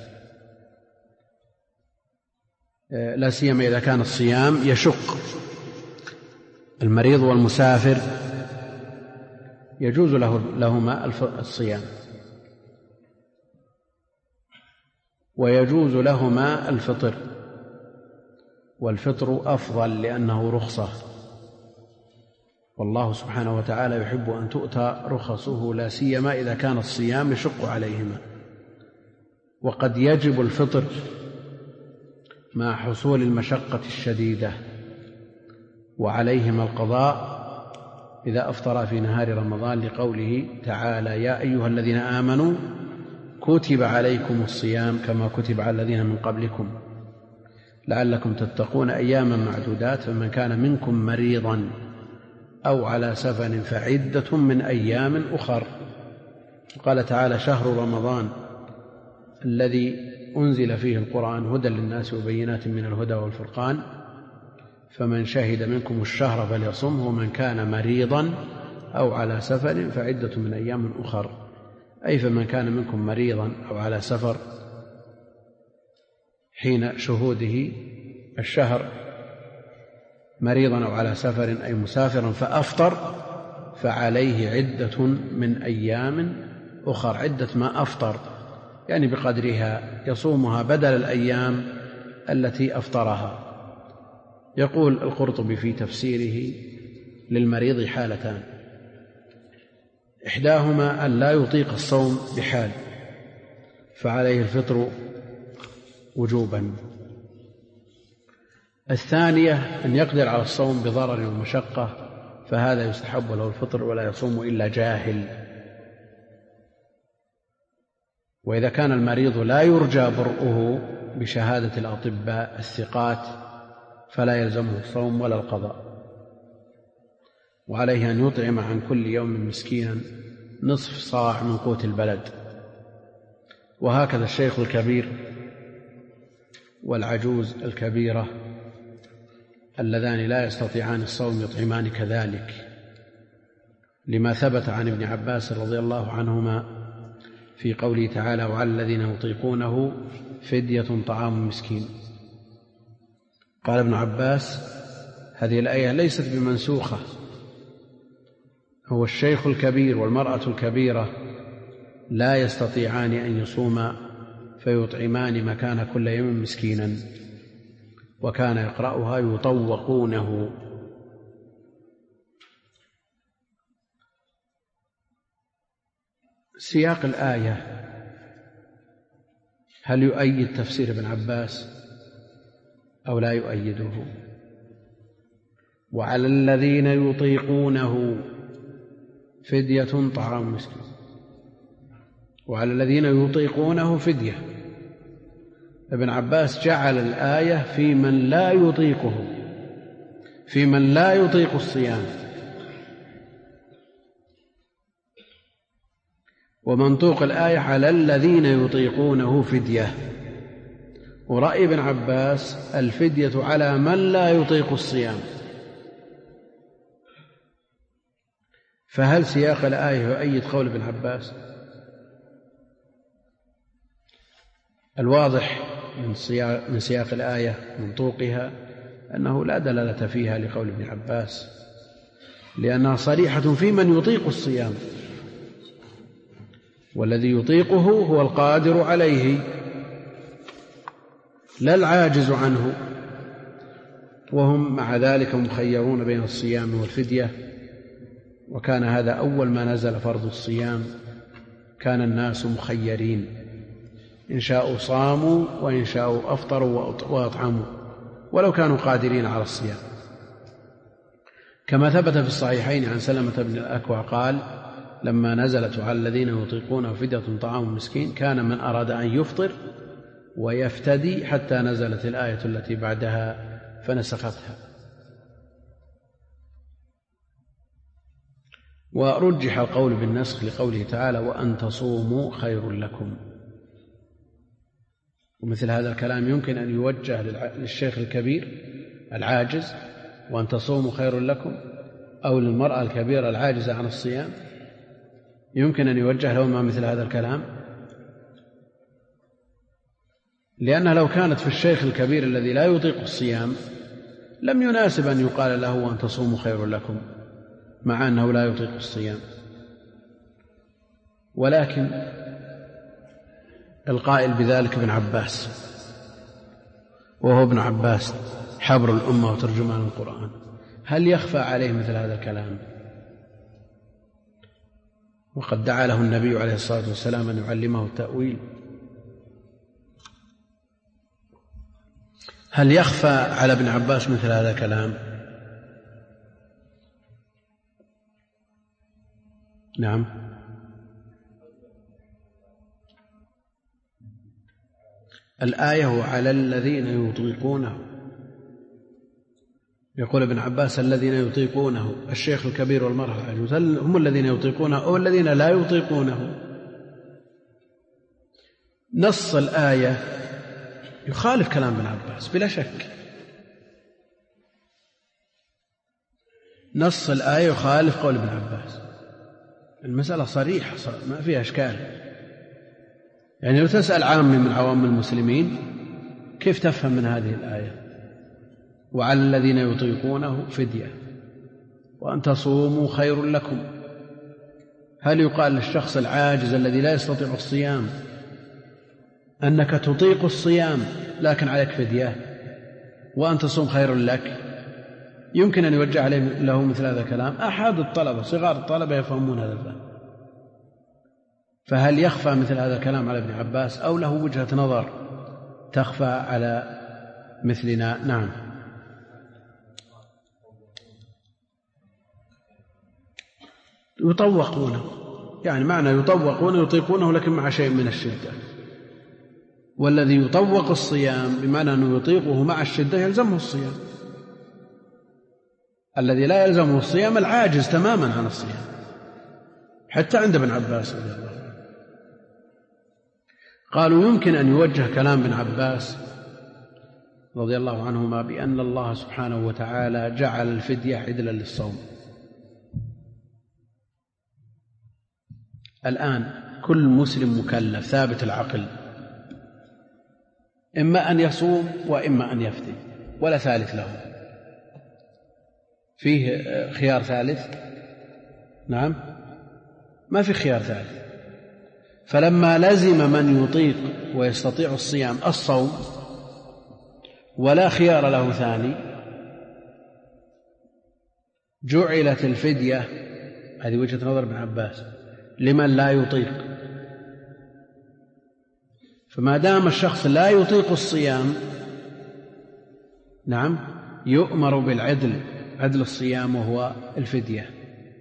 لا سيما إذا كان الصيام يشق. المريض والمسافر يجوز لهما الصيام، ويجوز لهما الفطر، والفطر أفضل لأنه رخصة، والله سبحانه وتعالى يحب أن تؤتى رخصه، لا سيما إذا كان الصيام يشق عليهما. وقد يجب الفطر مع حصول المشقة الشديدة، وعليهما القضاء إذا أفطر في نهار رمضان، لقوله تعالى: يا أيها الذين آمنوا كتب عليكم الصيام كما كتب على الذين من قبلكم لعلكم تتقون أياما معدودات، فمن كان منكم مريضا أو على سفر فعدة من أيام أخر. وقال تعالى: شهر رمضان الذي أنزل فيه القرآن هدى للناس وبينات من الهدى والفرقان، فمن شهد منكم الشهر فليصمه، ومن كان مريضا أو على سفر فعدة من أيام أخر، أي فمن كان منكم مريضا أو على سفر حين شهوده الشهر، مريضا أو على سفر أي مسافرا فأفطر، فعليه عدة من أيام أخر، عدة ما أفطر يعني بقدرها، يصومها بدل الأيام التي أفطرها. يقول القرطبي في تفسيره: للمريض حالتان، إحداهما أن لا يطيق الصوم بحال فعليه الفطر وجوبا، الثانية أن يقدر على الصوم بضرر ومشقة، فهذا يستحب له الفطر ولا يصوم إلا جاهل. وإذا كان المريض لا يرجى برؤه بشهادة الأطباء الثقات فلا يلزمه الصوم ولا القضاء، وعليه أن يطعم عن كل يوم مسكينا نصف صاع من قوت البلد. وهكذا الشيخ الكبير والعجوز الكبيرة اللذان لا يستطيعان الصوم يطعمان كذلك، لما ثبت عن ابن عباس رضي الله عنهما في قوله تعالى: وعلى الذين يطيقونه فدية طعام مسكين. قال ابن عباس: هذه الآية ليست بمنسوخة، هو الشيخ الكبير والمرأة الكبيرة لا يستطيعان أن يصوما فيطعمان مكان كل يوم مسكينا، وكان يقرأها يطوقونه. سياق الآية هل يؤيد تفسير ابن عباس أو لا يؤيده؟ وعلى الذين يطيقونه فدية طعام مسكين، وعلى الذين يطيقونه فدية. ابن عباس جعل الآية في من لا يطيقه، في من لا يطيق الصيام، ومنطوق الآية على الذين يطيقونه فدية. ورأي ابن عباس الفدية على من لا يطيق الصيام. فهل سياق الآية يؤيد قول ابن عباس؟ الواضح من سياق الآية منطوقها أنه لا دلالة فيها لقول ابن عباس، لأنها صريحة في من يطيق الصيام، والذي يطيقه هو القادر عليه لا العاجز عنه، وهم مع ذلك مخيرون بين الصيام والفدية. وكان هذا أول ما نزل فرض الصيام، كان الناس مخيرين، إن شاءوا صاموا وإن شاءوا أفطروا وأطعموا ولو كانوا قادرين على الصيام، كما ثبت في الصحيحين عن سلمة بن الأكوع قال: لما نزلت على الذين يطيقونه فدية طعام مسكين كان من أراد أن يفطر ويفتدي حتى نزلت الآية التي بعدها فنسختها. ورجح القول بالنسخ لقوله تعالى: وأن تصوموا خير لكم. ومثل هذا الكلام يمكن أن يوجه للشيخ الكبير العاجز: وأن تصوموا خير لكم، أو للمرأة الكبيرة العاجزة عن الصيام، يمكن أن يوجه لهما مثل هذا الكلام، لأنها لو كانت في الشيخ الكبير الذي لا يطيق الصيام لم يناسب أن يقال له: وأن تصوموا خير لكم، مع أنه لا يطيق الصيام. ولكن القائل بذلك ابن عباس، وهو ابن عباس حبر الأمة وترجمان القرآن، هل يخفى عليه مثل هذا الكلام؟ وقد دعا له النبي عليه الصلاة والسلام أن يعلمه التأويل. هل يخفى على ابن عباس مثل هذا الكلام؟ نعم. الآية وعلى الذين يطيقونه، يقول ابن عباس: الذين يطيقونه، الشيخ الكبير والمرأة العجوز هم الذين يطيقونه أو الذين لا يطيقونه؟ نص الآية يخالف كلام ابن عباس بلا شك، نص الآية يخالف قول ابن عباس، المسألة صريحة ما فيها إشكال. يعني لو تسأل عامي من عوام المسلمين كيف تفهم من هذه الآية: وعلى الذين يطيقونه فدية وأن تصوموا خير لكم، هل يقال للشخص العاجز الذي لا يستطيع الصيام أنك تطيق الصيام لكن عليك فدية وأن تصوم خير لك؟ يمكن أن يوجه له مثل هذا الكلام أحد الطلبة، صغار الطلبة يفهمون هذا الفهم. فهل يخفى مثل هذا الكلام على ابن عباس أو له وجهة نظر تخفى على مثلنا؟ نعم. يطوقونه، يعني معنى يطوقونه يطيقونه لكن مع شيء من الشدة. والذي يطوق الصيام بمعنى أنه يطيقه مع الشدة يلزمه الصيام. الذي لا يلزمه الصيام العاجز تماما عن الصيام، حتى عند ابن عباس رضي الله عنه. قالوا يمكن أن يوجه كلام ابن عباس رضي الله عنهما بأن الله سبحانه وتعالى جعل الفدية عدلا للصوم. الآن كل مسلم مكلف ثابت العقل إما أن يصوم وإما أن يفدي، ولا ثالث له. فيه خيار ثالث؟ نعم، ما في خيار ثالث. فلما لزم من يطيق ويستطيع الصيام الصوم ولا خيار له ثاني، جعلت الفدية، هذه وجهة نظر ابن عباس، لمن لا يطيق. فما دام الشخص لا يطيق الصيام، نعم، يؤمر بالعدل، عدل الصيام وهو الفدية،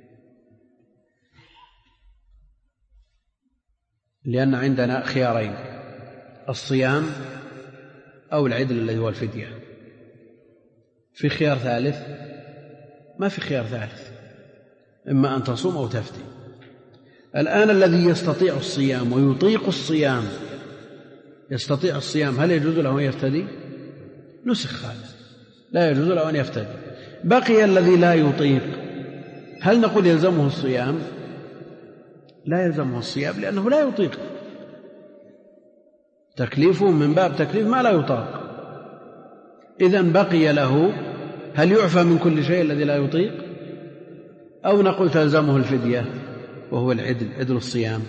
لأن عندنا خيارين: الصيام أو العدل الذي هو الفدية. في خيار ثالث؟ ما في خيار ثالث، إما أن تصوم أو تفدي. الآن الذي يستطيع الصيام ويطيق الصيام، يستطيع الصيام، هل يجوز له أن يفتدي؟ نسخ هذا، لا يجوز له أن يفتدي. بقي الذي لا يطيق، هل نقول يلزمه الصيام؟ لا يلزمه الصيام لأنه لا يطيق، تكليفه من باب تكليف ما لا يطاق. إذن بقي له، هل يعفى من كل شيء الذي لا يطيق، أو نقول تلزمه الفدية وهو العدل، عدل الصيام؟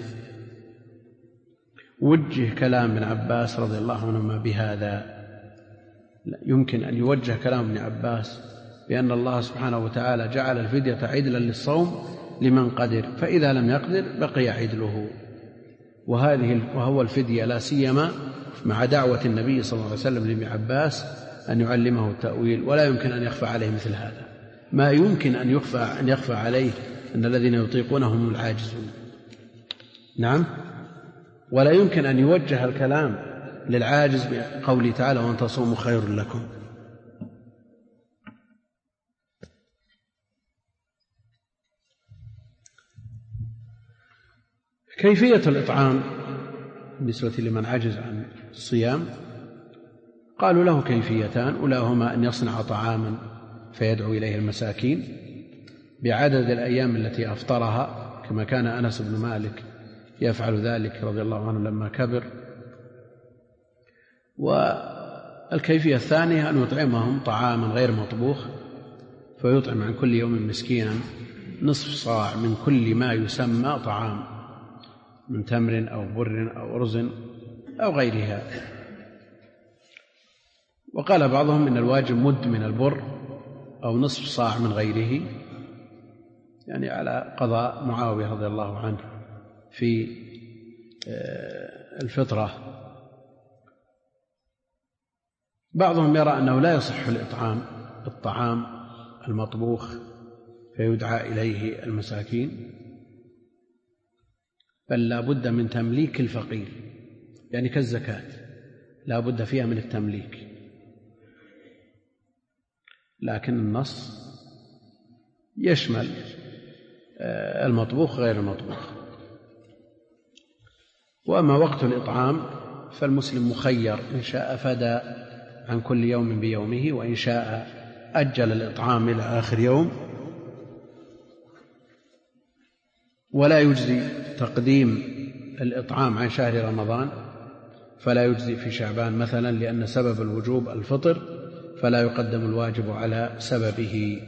وجه كلام ابن عباس رضي الله عنهما بهذا. يمكن أن يوجه كلام ابن عباس بأن الله سبحانه وتعالى جعل الفدية عدلا للصوم لمن قدر، فإذا لم يقدر بقي عدله. وهو الفدية، لا سيما مع دعوة النبي صلى الله عليه وسلم لابن عباس أن يعلمه التأويل، ولا يمكن أن يخفى عليه مثل هذا. ما يمكن أن يخفى عليه أن الذين يطيقونه هم العاجزون، نعم، ولا يمكن أن يوجه الكلام للعاجز بقوله تعالى: وأن تصوموا خير لكم. كيفية الإطعام بالنسبة لمن عجز عن الصيام؟ قالوا له كيفيتان: أولاهما أن يصنع طعاما فيدعو إليه المساكين بعدد الأيام التي أفطرها، كما كان أنس بن مالك يفعل ذلك رضي الله عنه لما كبر. والكيفية الثانية أن يطعمهم طعاما غير مطبوخ، فيطعم عن كل يوم مسكينا نصف صاع من كل ما يسمى طعام، من تمر أو بر أو أرز أو غيرها. وقال بعضهم إن الواجب مد من البر أو نصف صاع من غيره، يعني على قضاء معاوية رضي الله عنه في الفطرة. بعضهم يرى أنه لا يصح الإطعام بالطعام المطبوخ فيدعى إليه المساكين، بل لا بد من تمليك الفقير، يعني كالزكاة لا بد فيها من التمليك. لكن النص يشمل المطبوخ غير المطبوخ. وأما وقت الإطعام فالمسلم مخير، إن شاء فدى عن كل يوم بيومه، وإن شاء أجل الإطعام إلى آخر يوم. ولا يجزي تقديم الإطعام عن شهر رمضان، فلا يجزي في شعبان مثلا، لأن سبب الوجوب الفطر، فلا يقدم الواجب على سببه.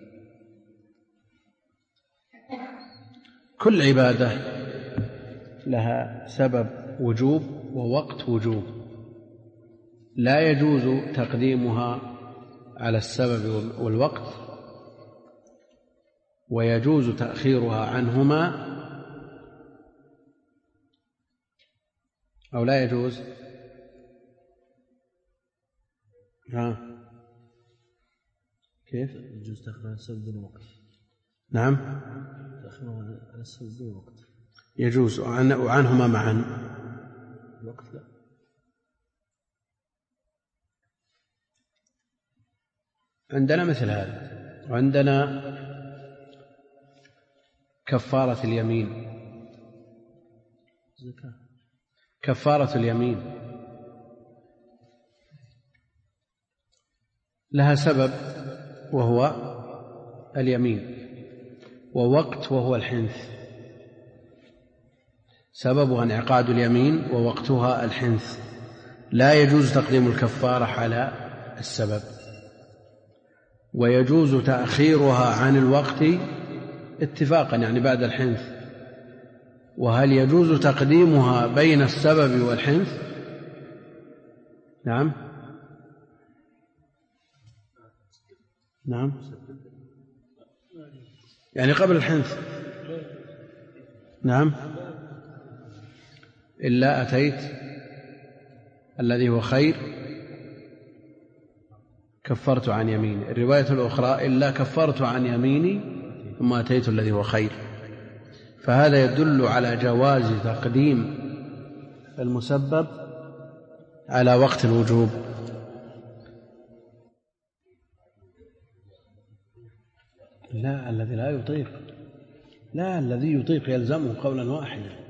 كل عبادة لها سبب وجوب ووقت وجوب، لا يجوز تقديمها على السبب والوقت، ويجوز تأخيرها عنهما، أو لا يجوز. كيف يجوز تأخير عن السبب دون وقت؟ نعم، تأخير عن السبب دون وقت يجوز، وعنهما معا. الوقت لا. عندنا مثل هذا. وعندنا كفارة اليمين، كفارة اليمين لها سبب وهو اليمين، ووقت وهو الحنث. سببها انعقاد اليمين ووقتها الحنث. لا يجوز تقديم الكفارة على السبب، ويجوز تأخيرها عن الوقت اتفاقا، يعني بعد الحنث. وهل يجوز تقديمها بين السبب والحنث؟ نعم يعني قبل الحنث. نعم إلا أتيت الذي هو خير كفرت عن يميني. الرواية الأخرى إلا كفرت عن يميني ثم أتيت الذي هو خير. فهذا يدل على جواز تقديم المسبب على وقت الوجوب. لا الذي لا يطيق، لا الذي يطيق يلزمه قولا واحدا.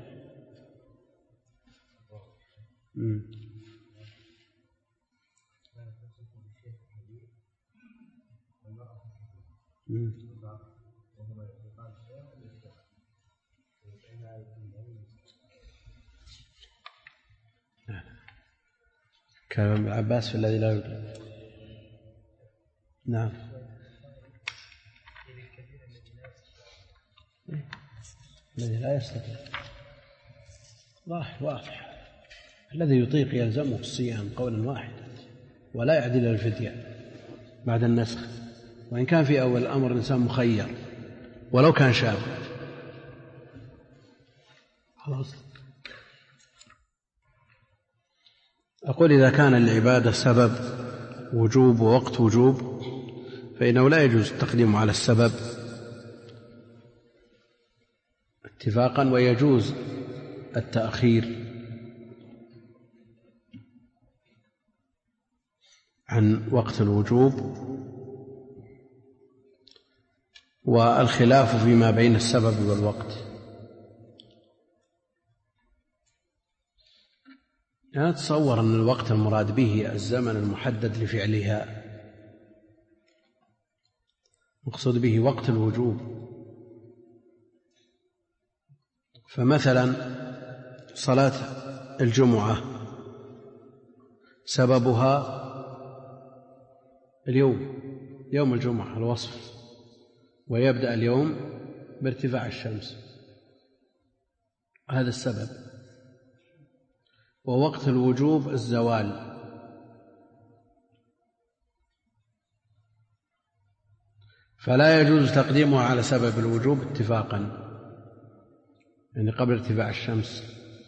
كلام ابن عباس في الذي لا يطيق. نعم الذي لا يستطيع واضح. الذي يطيق يلزمه الصيام قولا واحدا ولا يعدل الفدية بعد النسخ، وإن كان في أول الأمر الإنسان مخير ولو كان شاب. خلاص. أقول إذا كان العبادة سبب وجوب ووقت وجوب فإنه لا يجوز التقديم على السبب اتفاقا، ويجوز التأخير عن وقت الوجوب. والخلاف فيما بين السبب والوقت. أنا أتصور أن الوقت المراد به الزمن المحدد لفعلها، مقصود به وقت الوجوب. فمثلا صلاة الجمعة سببها يوم الجمعة الوصف، ويبدأ اليوم بارتفاع الشمس، هذا السبب. ووقت الوجوب الزوال، فلا يجوز تقديمها على سبب الوجوب اتفاقا، يعني قبل ارتفاع الشمس،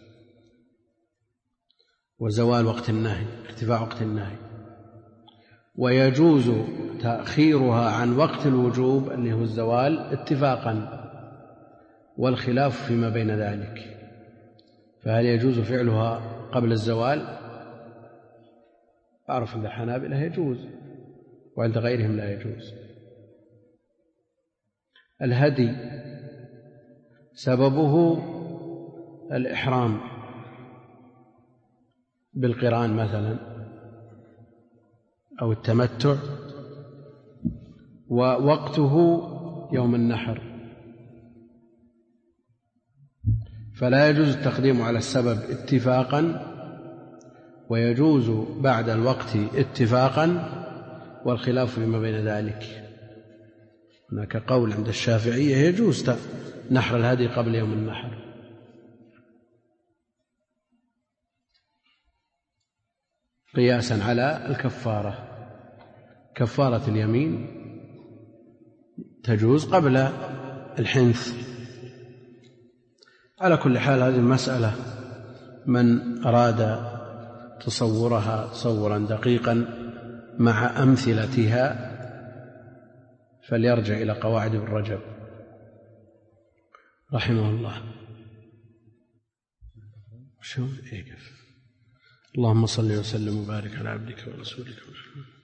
وزوال وقت النهي، ارتفاع وقت النهي. ويجوز تأخيرها عن وقت الوجوب اللي هو الزوال اتفاقا، والخلاف فيما بين ذلك. فهل يجوز فعلها قبل الزوال؟ أعرف عند الحنابلة يجوز، وعند غيرهم لا يجوز. الهدي سببه الإحرام بالقران مثلا أو التمتع، ووقته يوم النحر، فلا يجوز التقديم على السبب اتفاقا، ويجوز بعد الوقت اتفاقا، والخلاف فيما بين ذلك. هناك قول عند الشافعية يجوز نحر الهدي قبل يوم النحر. قياسا على الكفارة، كفارة اليمين تجوز قبل الحنث. على كل حال هذه المسألة من أراد تصورها تصورا دقيقا مع أمثلتها فليرجع إلى قواعد ابن رجب رحمه الله. اللهم صل وسلم وبارك على عبدك ورسولك محمد.